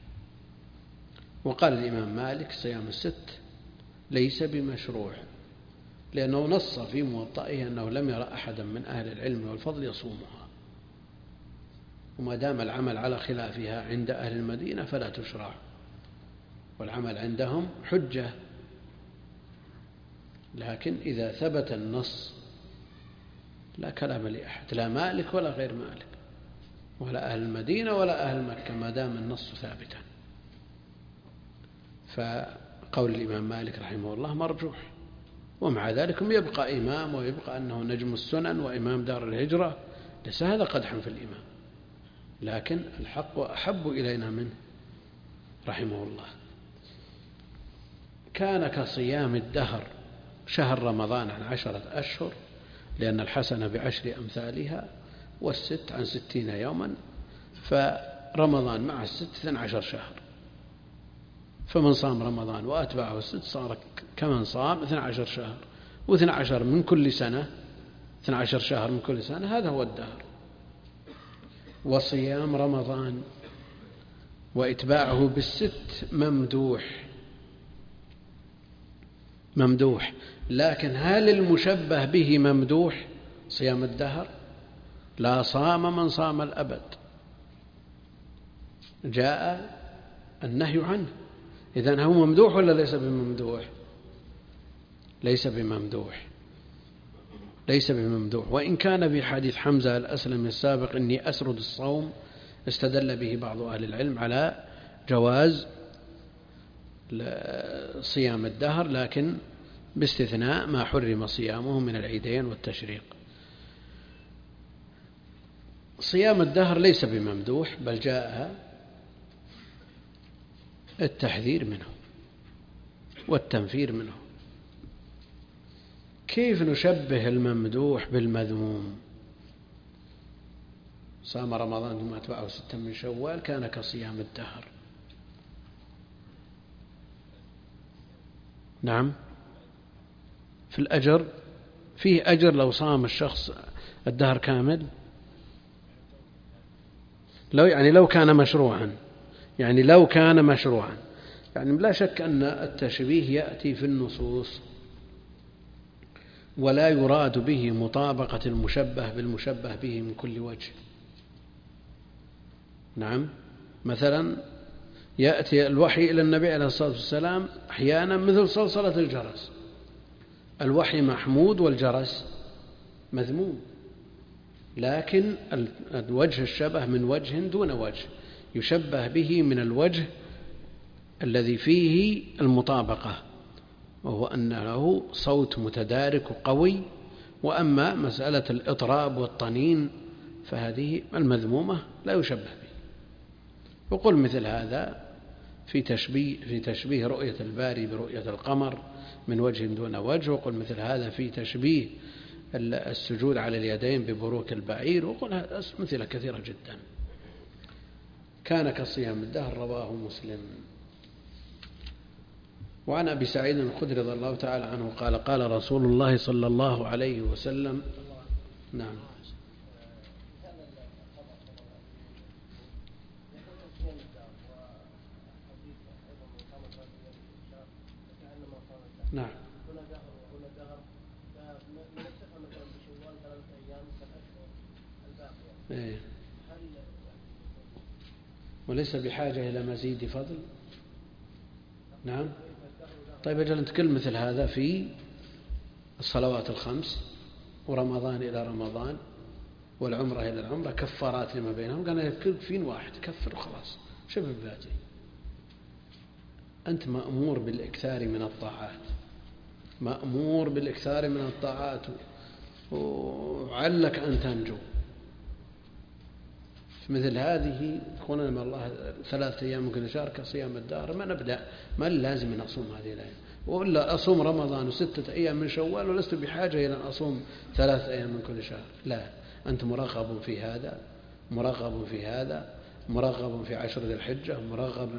وقال الإمام مالك صيام 6 ليس بمشروع، لأنه نص في موطئه أنه لم يرى أحدا من أهل العلم والفضل يصومها، وما دام العمل على خلافها عند أهل المدينة فلا تشرع، والعمل عندهم حجة. لكن إذا ثبت النص لا كلام لأحد، لا مالك ولا غير مالك ولا أهل المدينة ولا أهل مكة، ما دام النص ثابتا. فقول الإمام مالك رحمه الله مرجوح، ومع ذلك يبقى إمام، ويبقى أنه نجم السنن وإمام دار الهجرة، ليس هذا قدحا في الإمام، لكن الحق أحب إلينا منه رحمه الله. كان كصيام الدهر، شهر رمضان عن 10 أشهر، لأن الحسنة ب10 أمثالها، والست عن 60 يوما، فرمضان مع الست 12 شهر، فمن صام رمضان وأتبعه الست صار كمن صام 12 شهر، و12 من كل سنة، 12 شهر من كل سنة، هذا هو الدهر. وصيام رمضان وإتباعه بالست ممدوح، لكن هل المشبه به ممدوح صيام الدهر؟ لا صام من صام الأبد، جاء النهي عنه. إذن هو ممدوح ولا ليس بممدوح؟ ليس بممدوح. وإن كان في حديث حمزة الأسلمي السابق إني أسرد الصوم، استدل به بعض أهل العلم على جواز صيام الدهر، لكن باستثناء ما حرم صيامه من العيدين والتشريق. صيام الدهر ليس بممدوح، بل جاء التحذير منه والتنفير منه. كيف نشبه الممدوح بالمذموم؟ صام رمضان ثم أتبعه 6 من شوال كان كصيام الدهر. نعم، في الأجر فيه أجر لو صام الشخص الدهر كامل، لو كان مشروعا، يعني لا شك أن التشبيه يأتي في النصوص ولا يراد به مطابقة المشبه بالمشبه به من كل وجه. نعم، مثلا يأتي الوحي إلى النبي عليه الصلاة والسلام أحيانا مثل صلصلة الجرس، الوحي محمود والجرس مذموم، لكن الوجه الشبه من وجه دون وجه، يشبه به من الوجه الذي فيه المطابقة، وهو أن له صوت متدارك وقوي. وأما مسألة الإطراب والطنين فهذه المذمومة لا يشبه به. وقل مثل هذا في تشبيه رؤية الباري برؤية القمر من وجه دون وجه، وقل مثل هذا في تشبيه السجود على اليدين ببروك البعير، وقل مثل كثيرة جدا. كان كصيام الدهر، رواه مسلم. وعن أبي سعيد الخدري رضي الله تعالى عنه قال قال رسول الله صلى الله عليه وسلم. نعم. نعم. وليس بحاجة إلى مزيد فضل. نعم. طيب أجل نتكلم مثل هذا في الصلوات الخمس ورمضان إلى رمضان والعمرة إلى العمرة كفارات لما بينهم، قال يكفين واحد كفر وخلاص شبه بذاته. أنت مأمور بالإكثار من الطاعات، وعلك أن تنجو. مثل هذه يقولون لما الله 3 أيام من كل شهر كصيام الدهر، ما لازم أن أصوم هذه الأيام، وإلا أصوم رمضان و6 أيام من شوال ولست بحاجة إلى أن أصوم 3 أيام من كل شهر. لا، أنت مرغب في هذا، مرغب في 10 ذي الحجة، مرغب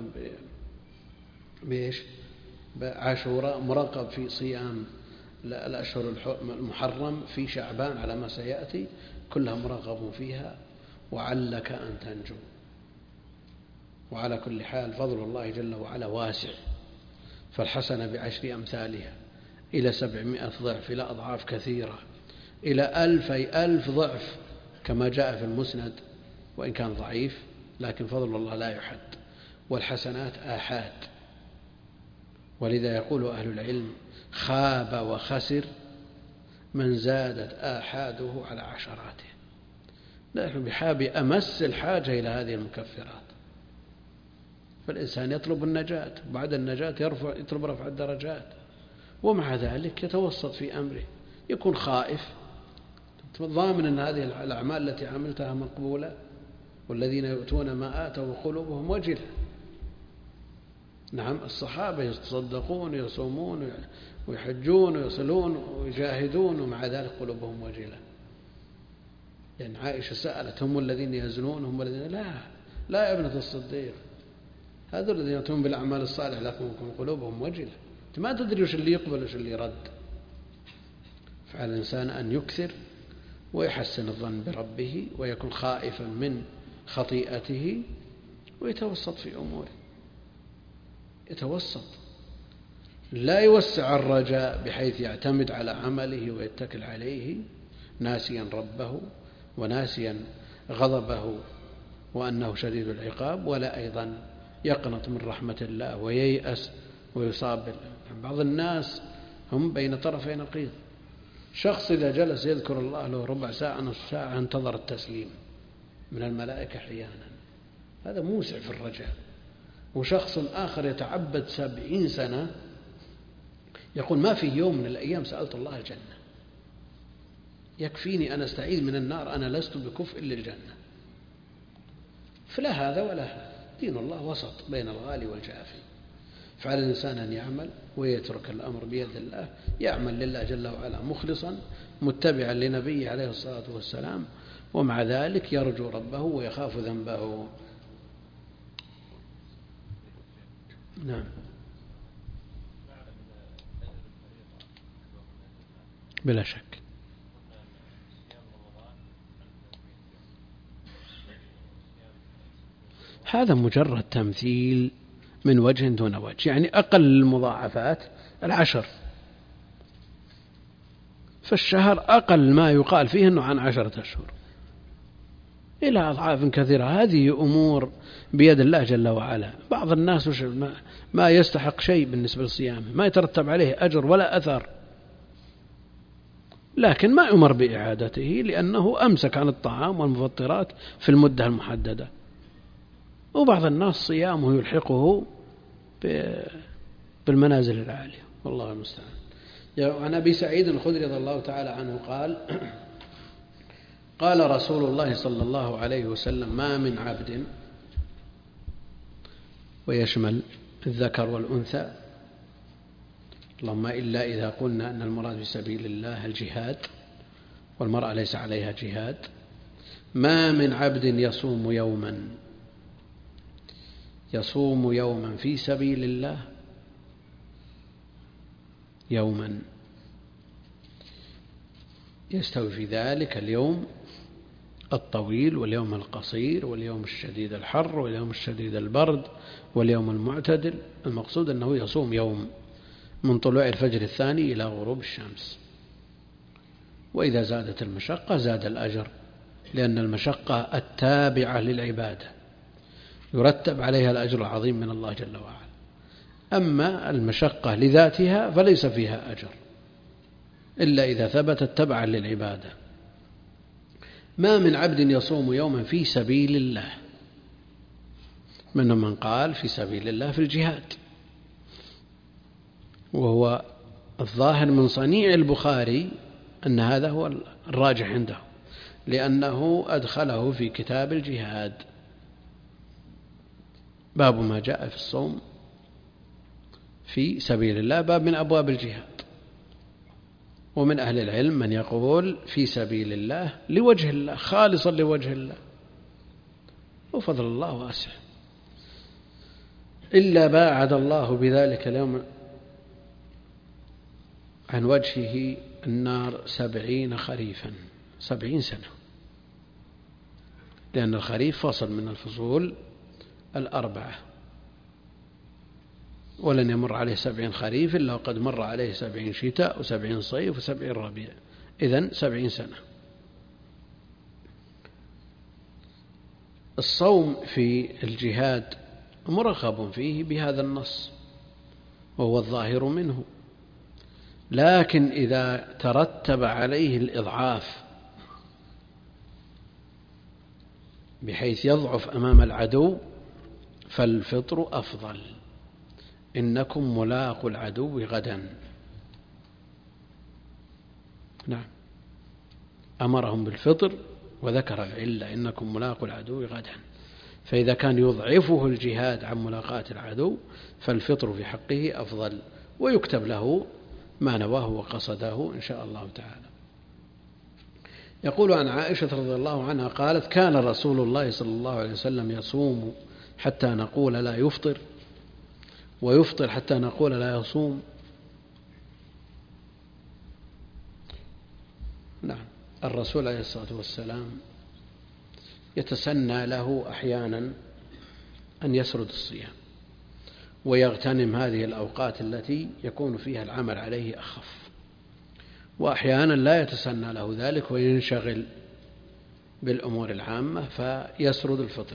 بعاشوراء، مرغب في صيام الأشهر المحرم في شعبان على ما سيأتي، كلها مرغب فيها، وعلك أن تنجو. وعلى كل حال فضل الله جل وعلا واسع، فالحسنة ب10 أمثالها إلى 700 ضعف، إلى أضعاف كثيرة، إلى 1000 ضعف كما جاء في المسند، وإن كان ضعيف لكن فضل الله لا يحد، والحسنات آحاد. ولذا يقول أهل العلم خاب وخسر من زادت آحاده على عشراته. نحن أمس الحاجة إلى هذه المكفرات. فالإنسان يطلب النجاة، وبعد النجاة يطلب رفع الدرجات، ومع ذلك يتوسط في أمره، يكون خائف ضامن أن هذه الأعمال التي عملتها مقبولة، والذين يؤتون ما آتوا وقلوبهم وجلة. نعم، الصحابة يتصدقون ويصومون ويحجون ويصلون ويجاهدون، ومع ذلك قلوبهم وجلة. يعني عائشة سألت هم الذين يزنون هم الذين لا يا ابنة الصديق، هذول الذين يأتون بالأعمال الصالحة لكن قلوبهم وجلة. أنت ما تدري وش اللي يقبل وش اللي يرد. فعلى الإنسان أن يكثر ويحسن الظن بربه، ويكون خائفا من خطيئته، ويتوسط في أموره، يتوسط، لا يوسع الرجاء بحيث يعتمد على عمله ويتكل عليه ناسيا ربه وناسيا غضبه وأنه شديد العقاب، ولا أيضا يقنط من رحمة الله وييأس ويصاب. بعض الناس هم بين طرفي نقيض. شخص إذا جلس يذكر الله له ربع ساعة نصف ساعة انتظر التسليم من الملائكة أحيانا، هذا موسع في الرجاء، وشخص آخر يتعبد 70 سنة يقول ما في يوم من الأيام سألت الله الجنة، يكفيني أن أستعيذ من النار، أنا لست بكفء للجنة. فلا هذا ولا هذا، دين الله وسط بين الغالي والجافي. فعلى الإنسان أن يعمل ويترك الأمر بيد الله، يعمل لله جل وعلا مخلصا متبعا لنبيه عليه الصلاة والسلام، ومع ذلك يرجو ربه ويخاف ذنبه. نعم بلا شك. هذا مجرد تمثيل من وجه دون وجه، يعني أقل المضاعفات 10، فالشهر أقل ما يقال فيه أنه عن 10 أشهر إلى أضعاف كثيرة. هذه أمور بيد الله جل وعلا. بعض الناس ما يستحق شيء بالنسبة للصيام، ما يترتب عليه أجر ولا أثر، لكن ما يؤمر بإعادته لأنه أمسك عن الطعام والمفطرات في المدة المحددة. وبعض الناس صيامه يلحقه بالمنازل العالية، والله المستعان. عن أبي سعيد الخدري رضي الله تعالى عنه قال قال رسول الله صلى الله عليه وسلم: ما من عبد، ويشمل الذكر والأنثى، اللهم إلا إذا قلنا أن المراد بسبيل الله الجهاد والمرأة ليس عليها جهاد، ما من عبد يصوم يوما في سبيل الله، يوما يستوي في ذلك اليوم الطويل واليوم القصير واليوم الشديد الحر واليوم الشديد البرد واليوم المعتدل. المقصود أنه يصوم يوم من طلوع الفجر الثاني إلى غروب الشمس. وإذا زادت المشقة زاد الأجر، لأن المشقة التابعة للعبادة يرتب عليها الأجر العظيم من الله جل وعلا. أما المشقة لذاتها فليس فيها أجر إلا إذا ثبتت تبعا للعبادة. ما من عبد يصوم يوما في سبيل الله، منهم من قال في سبيل الله في الجهاد، وهو الظاهر من صنيع البخاري أن هذا هو الراجح عنده، لأنه أدخله في كتاب الجهاد، باب ما جاء في الصوم في سبيل الله، باب من أبواب الجهاد. ومن أهل العلم من يقول في سبيل الله لوجه الله، خالصا لوجه الله، وفضل الله واسع، إلا باعد الله بذلك اليوم عن وجهه النار 70 خريفا، 70 سنة، لأن الخريف فصل من الفصول 4، ولن يمر عليه 70 خريف إلا وقد مر عليه 70 شتاء و70 صيف و70 ربيع، إذن 70 سنة. الصوم في الجهاد مرغب فيه بهذا النص وهو الظاهر منه، لكن إذا ترتب عليه الإضعاف بحيث يضعف أمام العدو فالفطر أفضل. إنكم ملاقوا العدو غدا. نعم، أمرهم بالفطر وذكر العلة: إنكم ملاقوا العدو غدا. فإذا كان يضعفه الجهاد عن ملاقاة العدو فالفطر في حقه أفضل، ويكتب له ما نواه وقصده إن شاء الله تعالى. يقول عن عائشة رضي الله عنها قالت: كان رسول الله صلى الله عليه وسلم يصوم حتى نقول لا يفطر، ويفطر حتى نقول لا يصوم. نعم، الرسول عليه الصلاة والسلام يتسنى له أحيانا أن يسرد الصيام ويغتنم هذه الأوقات التي يكون فيها العمل عليه أخف، وأحيانا لا يتسنى له ذلك وينشغل بالأمور العامة فيسرد الفطر.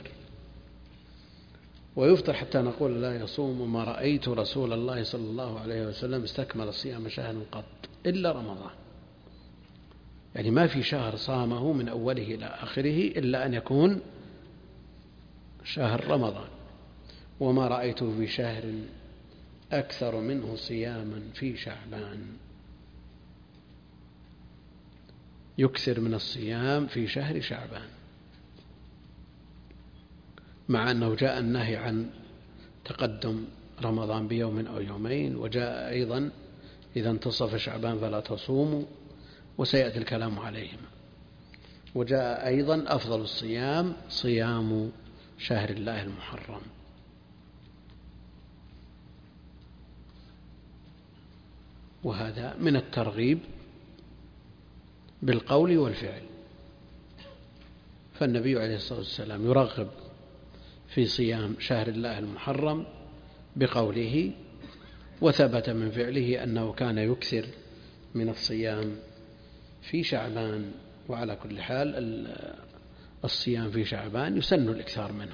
ويفطر حتى نقول لا يصوم: وما رأيت رسول الله صلى الله عليه وسلم استكمل الصيام شهر قط إلا رمضان. يعني ما في شهر صامه من أوله إلى آخره إلا أن يكون شهر رمضان. وما رأيته في شهر أكثر منه صياما في شعبان. يكثر من الصيام في شهر شعبان، مع أنه جاء النهي عن تقدم رمضان بيوم أو يومين، وجاء أيضا إذا انتصف شعبان فلا تصوموا، وسيأتي الكلام عليهما. وجاء أيضا أفضل الصيام صيام شهر الله المحرم. وهذا من الترغيب بالقول والفعل، فالنبي عليه الصلاة والسلام يرغب في صيام شهر الله المحرم بقوله، وثبت من فعله أنه كان يكثر من الصيام في شعبان. وعلى كل حال الصيام في شعبان يسن الإكثار منه،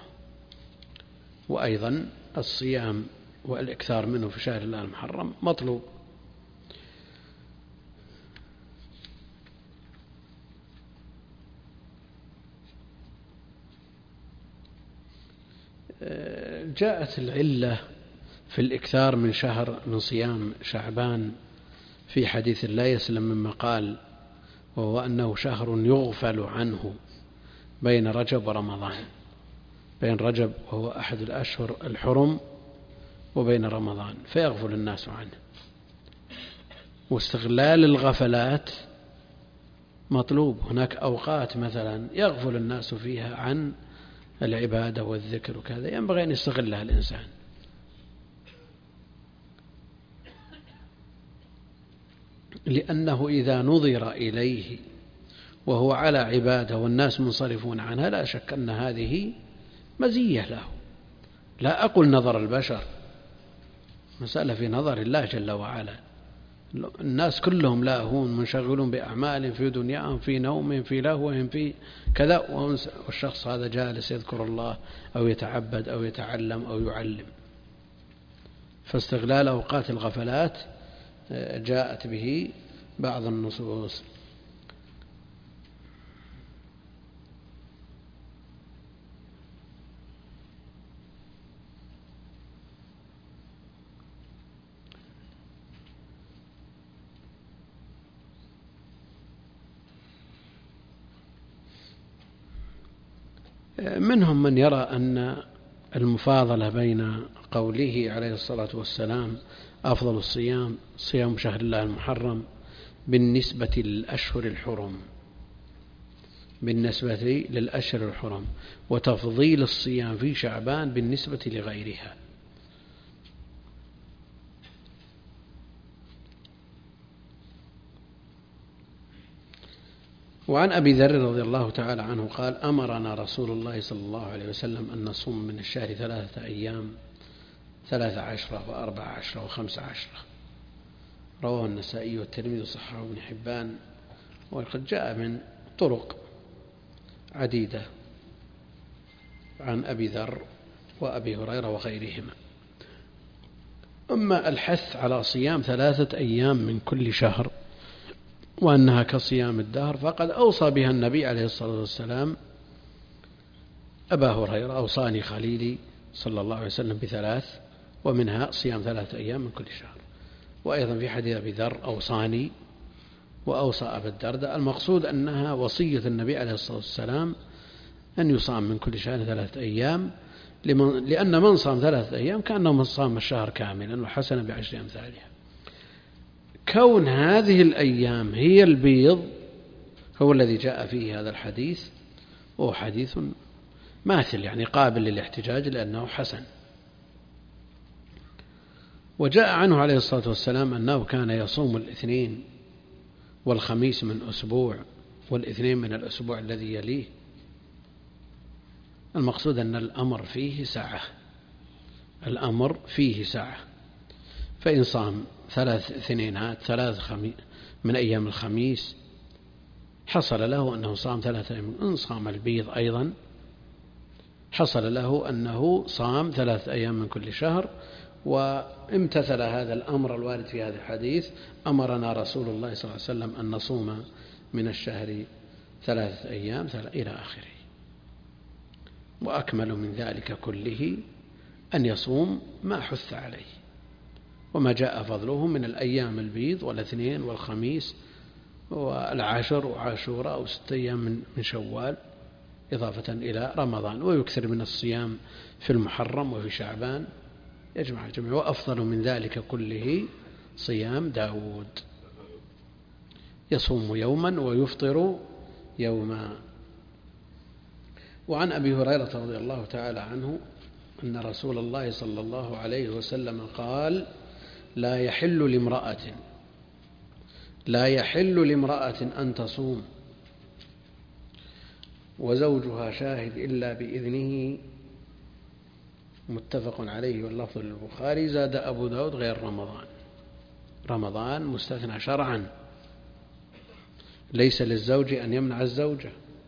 وأيضا الصيام والإكثار منه في شهر الله المحرم مطلوب. جاءت العلة في الإكثار من صيام شعبان في حديث لا يسلم من مقال، وهو أنه شهر يغفل عنه بين رجب ورمضان، بين رجب وهو أحد الأشهر الحرم وبين رمضان، فيغفل الناس عنه. واستغلال الغفلات مطلوب. هناك أوقات مثلا يغفل الناس فيها عن العبادة والذكر وكذا، ينبغي أن يستغلها الإنسان. لأنه إذا نظر إليه وهو على عبادة والناس منصرفون عنها، لا شك أن هذه مزية له. لا أقول نظر البشر، مسألة في نظر الله جل وعلا. الناس كلهم لاهون منشغلون بأعمال في دنياهم، في نوم، في لهو، في كذا، والشخص هذا جالس يذكر الله أو يتعبد أو يتعلم أو يعلم. فاستغلال أوقات الغفلات جاءت به بعض النصوص. منهم من يرى أن المفاضلة بين قوله عليه الصلاة والسلام أفضل الصيام صيام شهر الله المحرم بالنسبة للأشهر الحرم، بالنسبة للأشهر الحرم، وتفضيل الصيام في شعبان بالنسبة لغيرها. وعن أبي ذر رضي الله تعالى عنه قال: أمرنا رسول الله صلى الله عليه وسلم أن نصوم من الشهر 3 أيام، 13 و14 و15. رواه النسائي والترمذي وصححه ابن حبان، وقد جاء من طرق عديدة عن أبي ذر وأبي هريرة وغيرهما. أما الحث على صيام 3 أيام من كل شهر وأنها كصيام الدهر، فقد أوصى بها النبي عليه الصلاة والسلام أبا هريرة: أوصاني خليلي صلى الله عليه وسلم ب3، ومنها صيام 3 أيام من كل شهر. وأيضا في حديث أبي ذر: أوصاني وأوصى أبا الدرداء. المقصود أنها وصية النبي عليه الصلاة والسلام أن يصام من كل شهر 3 أيام، لأن من صام 3 أيام كأنه من صام الشهر كاملا، وحسن ب10 أمثالها. كون هذه الأيام هي البيض هو الذي جاء فيه هذا الحديث، وهو حديث ماثل، يعني قابل للاحتجاج لأنه حسن. وجاء عنه عليه الصلاة والسلام أنه كان يصوم الاثنين والخميس من أسبوع، والاثنين من الأسبوع الذي يليه. المقصود أن الأمر فيه سعة، الأمر فيه سعة. فإن صام 3 اثنينات 3 من أيام الخميس حصل له أنه صام 3 أيام. إن صام البيض أيضا حصل له أنه صام 3 أيام من كل شهر. وامتثل هذا الأمر الوارد في هذا الحديث: أمرنا رسول الله صلى الله عليه وسلم أن نصوم من الشهر 3 أيام إلى آخره. وأكمل من ذلك كله أن يصوم ما حث عليه، وما جاء فضله من الأيام البيض والاثنين والخميس والعاشر وعاشوراء و6 أيام من شوال إضافة إلى رمضان، ويكثر من الصيام في المحرم وفي شعبان، يجمع الجميع. وأفضل من ذلك كله صيام داود، يصوم يوما ويفطر يوما. وعن أبي هريرة رضي الله تعالى عنه أن رسول الله صلى الله عليه وسلم قال: لا يحل لامرأة أن تصوم وزوجها شاهد إلا بإذنه، متفق عليه واللفظ للبخاري. زاد أبو داود: غير رمضان مستثنى شرعا، ليس للزوج أن يمنع الزوجة،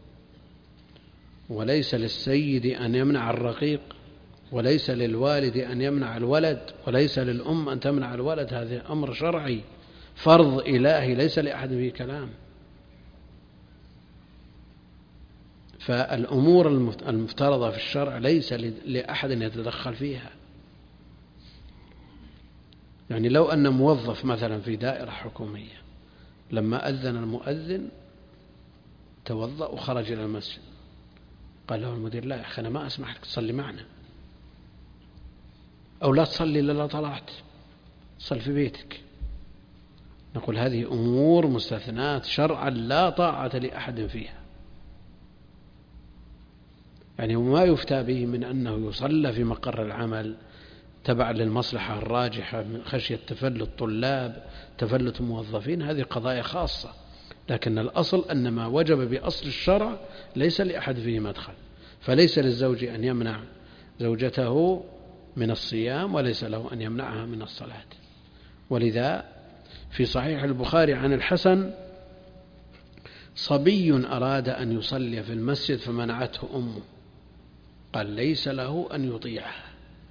وليس للسيد أن يمنع الرقيق، وليس للوالد أن يمنع الولد، وليس للأم أن تمنع الولد. هذا أمر شرعي فرض إلهي ليس لأحد فيه كلام. فالأمور المفترضة في الشرع ليس لأحد يتدخل فيها. يعني لو أن موظف مثلا في دائرة حكومية لما أذن المؤذن توضأ وخرج إلى المسجد، قال له المدير: لا يا أخي، أنا ما أسمح لك تصلي معنا، أو لا تصلي إلا لو طلعت، صل في بيتك. نقول هذه أمور مستثنات شرعا لا طاعة لأحد فيها. يعني ما يفتى به من أنه يصلى في مقر العمل تبع للمصلحة الراجحة من خشية تفلت طلاب، تفلت موظفين، هذه قضايا خاصة. لكن الأصل أن ما وجب بأصل الشرع ليس لأحد فيه مدخل. فليس للزوج أن يمنع زوجته من الصيام، وليس له أن يمنعها من الصلاة. ولذا في صحيح البخاري عن الحسن: صبي أراد أن يصلي في المسجد فمنعته أمه، قال: ليس له أن يطيعها،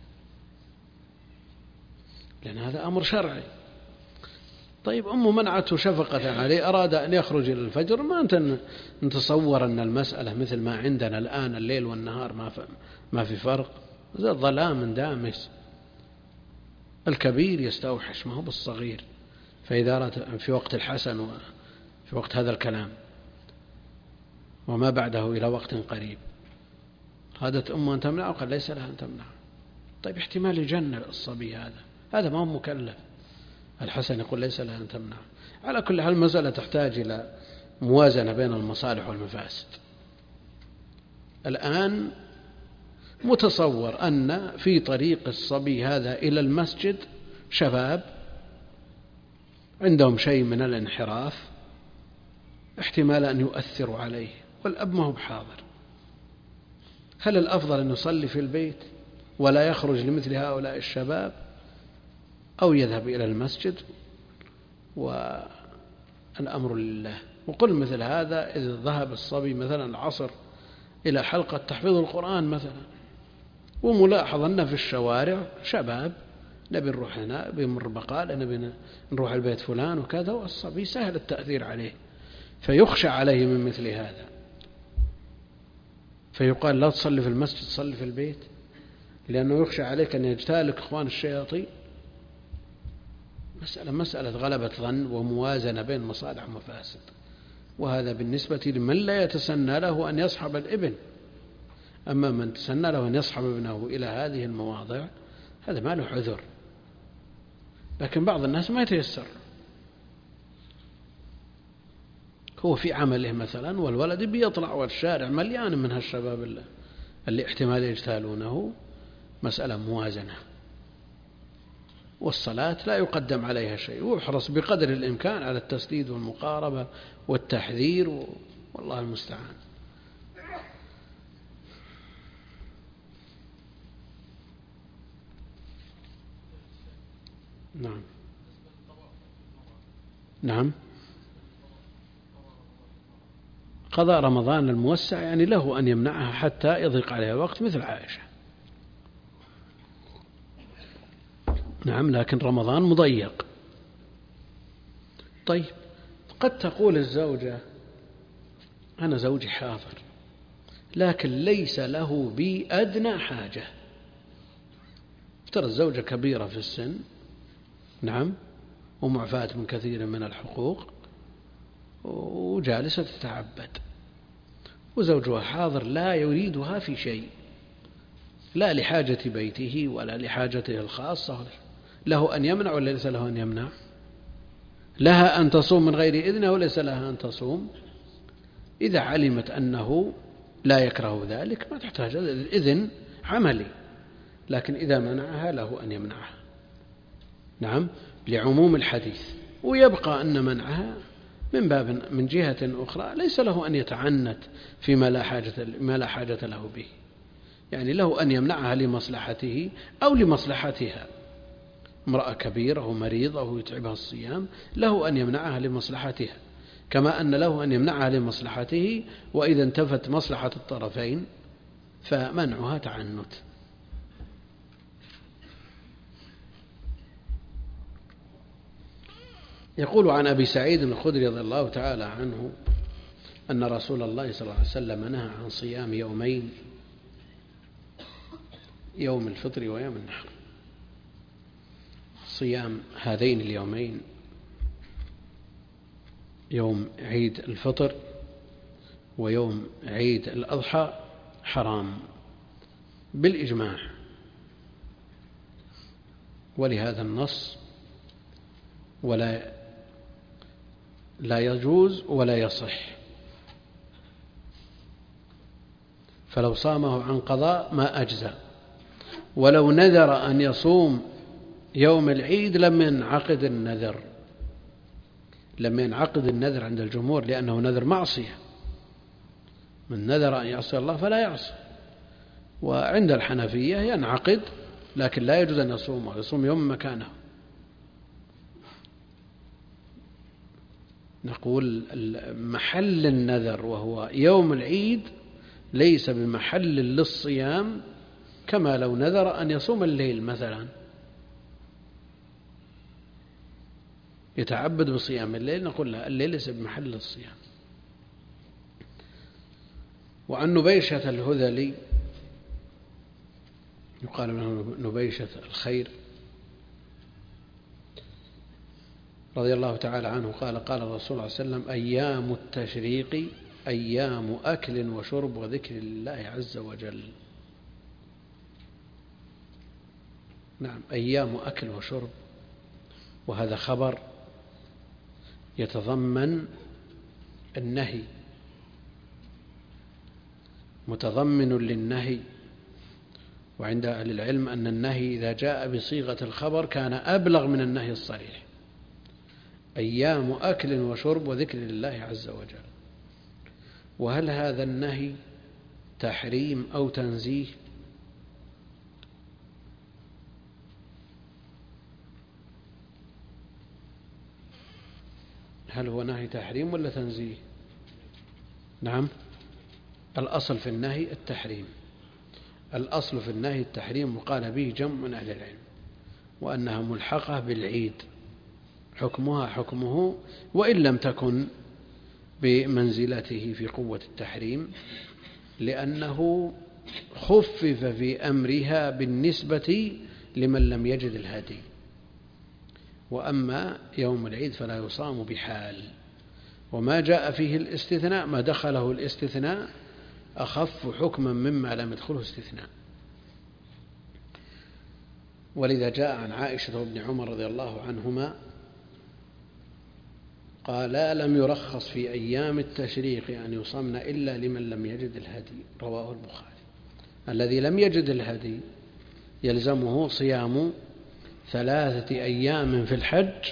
لأن هذا أمر شرعي. طيب أمه منعته شفقة عليه، أراد أن يخرج إلى الفجر، ما أنت نتصور أن المسألة مثل ما عندنا الآن الليل والنهار ما في فرق، زي ظلام دامس، الكبير يستوحش ما هو بالصغير. فإذا أراد في وقت الحسن وفي وقت هذا الكلام وما بعده إلى وقت قريب، أرادت أمه أن تمنعه، قال: ليس لها أن تمنعه. طيب احتمال يجنن الصبي هذا ما هو مكلف. الحسن يقول: ليس لها أن تمنعه. على كل حال المسألة تحتاج إلى موازنة بين المصالح والمفاسد. الآن متصور أن في طريق الصبي هذا إلى المسجد شباب عندهم شيء من الانحراف، احتمال أن يؤثروا عليه، والأب ما هو بحاضر. هل الأفضل أن يصلي في البيت ولا يخرج لمثل هؤلاء الشباب، أو يذهب إلى المسجد؟ والأمر لله. وقل مثل هذا إذا ذهب الصبي مثلا العصر إلى حلقة تحفيظ القرآن مثلا، وملاحظ أن في الشوارع شباب نبي نروح هنا، بمر بقالة، نبي نروح البيت فلان وكذا، والصبي سهل التأثير عليه، فيخشى عليه من مثل هذا، فيقال: لا تصلي في المسجد، تصلي في البيت، لأنه يخشى عليك أن يجتالك إخوان الشياطين. مسألة غلبة ظن وموازنة بين مصالح ومفاسد. وهذا بالنسبة لمن لا يتسنى له أن يصحب الابن. أما من تسنى له أن يصحب ابنه إلى هذه المواضع هذا ما له عذر. لكن بعض الناس ما يتيسر، هو في عمله مثلا والولد بيطلع والشارع مليان من هالشباب اللي احتمال يجتالونه. مسألة موازنة، والصلاة لا يقدم عليها شيء، ويحرص بقدر الإمكان على التسديد والمقاربة والتحذير، والله المستعان. نعم. قضاء رمضان الموسع يعني له أن يمنعها حتى يضيق عليها الوقت مثل عائشة. نعم، لكن رمضان مضيق. طيب قد تقول الزوجة: أنا زوجي حاضر، لكن ليس له بي أدنى حاجة، افترض زوجة كبيرة في السن، نعم، ومعفاة من كثير من الحقوق، وجالسة تتعبد، وزوجها حاضر لا يريدها في شيء، لا لحاجة بيته ولا لحاجته الخاصة، له أن يمنع ولا ليس له أن يمنع؟ لها أن تصوم من غير إذنه وليس لها أن تصوم. إذا علمت أنه لا يكره ذلك ما تحتاج إذن عملي، لكن إذا منعها له أن يمنعها، نعم، لعموم الحديث. ويبقى أن منعها من جهة أخرى ليس له أن يتعنت فيما لا حاجة له به، يعني له أن يمنعها لمصلحته أو لمصلحتها. امرأة كبيرة ومريضة أو يتعبها الصيام، له أن يمنعها لمصلحتها، كما أن له أن يمنعها لمصلحته، وإذا انتفت مصلحة الطرفين فمنعها تعنت. يقول عن أبي سعيد الخدري رضي الله تعالى عنه أن رسول الله صلى الله عليه وسلم نهى عن صيام يومين، يوم الفطر ويوم النحر. صيام هذين اليومين، يوم عيد الفطر ويوم عيد الأضحى، حرام بالإجماع، ولهذا النص لا يجوز ولا يصح. فلو صامه عن قضاء ما أجزى، ولو نذر أن يصوم يوم العيد لم ينعقد النذر عند الجمهور، لأنه نذر معصية، من نذر أن يعصي الله فلا يعصي. وعند الحنفية ينعقد، لكن لا يجوز أن يصوم يوم مكانه. نقول محل النذر وهو يوم العيد ليس بمحل للصيام، كما لو نذر أن يصوم الليل مثلا، يتعبد بصيام الليل، نقول لا، الليل ليس بمحل الصيام. وعن نبيشة الهذلي، يقال له نبيشة الخير، رضي الله تعالى عنه قال: قال الرسول صلى الله عليه وسلم: أيام التشريق أيام أكل وشرب وذكر الله عز وجل. نعم، أيام أكل وشرب، وهذا خبر يتضمن النهي، متضمن للنهي. وعند أهل العلم أن النهي إذا جاء بصيغة الخبر كان أبلغ من النهي الصريح. أيام أكل وشرب وذكر الله عز وجل. وهل هذا النهي تحريم أو تنزيه؟ هل هو نهي تحريم ولا تنزيه؟ نعم، الأصل في النهي التحريم، الأصل في النهي التحريم، وقال به جمع من أهل العلم، وأنها ملحقة بالعيد، حكمها حكمه، وإن لم تكن بمنزلته في قوة التحريم، لأنه خفف في أمرها بالنسبة لمن لم يجد الهدي. وأما يوم العيد فلا يصام بحال، وما جاء فيه الاستثناء، ما دخله الاستثناء أخف حكما مما لم يدخله استثناء. ولذا جاء عن عائشة وابن عمر رضي الله عنهما قال: لم يرخص في أيام التشريق أن يصمن إلا لمن لم يجد الهدي. رواه البخاري. الذي لم يجد الهدي يلزمه صيام 3 أيام في الحج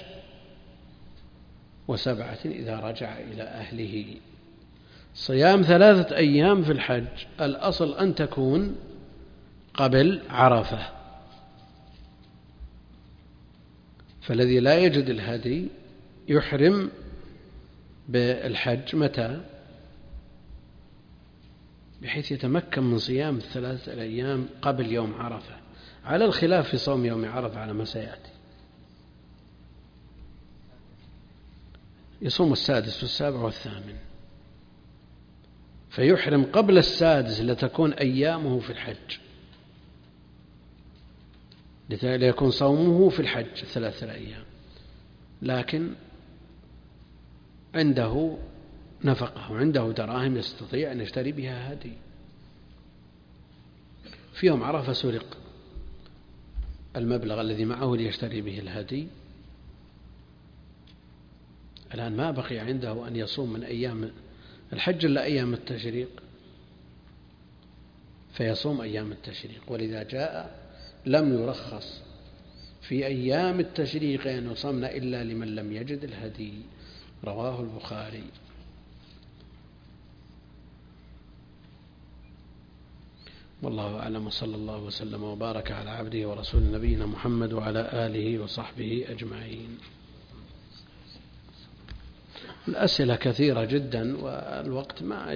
و7 إذا رجع إلى أهله. صيام 3 أيام في الحج الأصل أن تكون قبل عرفة، فالذي لا يجد الهدي يحرم بالحج متى؟ بحيث يتمكن من صيام 3 أيام قبل يوم عرفة، على الخلاف في صوم يوم عرفة على ما سيأتي. يصوم 6 و7 و8، فيحرم قبل 6 لتكون أيامه في الحج، ليكون صومه في الحج 3 أيام، لكن عنده نفقة وعنده دراهم يستطيع أن يشتري بها هدي. في يوم عرفة سرق المبلغ الذي معه ليشتري به الهدي، الآن ما بقي عنده أن يصوم من أيام الحج إلا أيام التشريق، فيصوم أيام التشريق. ولذا جاء لم يرخص في أيام التشريق أن يصمن إلا لمن لم يجد الهدي، رواه البخاري. والله أعلم، صلى الله وسلم وبارك على عبده ورسول نبينا محمد وعلى آله وصحبه أجمعين. الأسئلة كثيرة جدا والوقت ما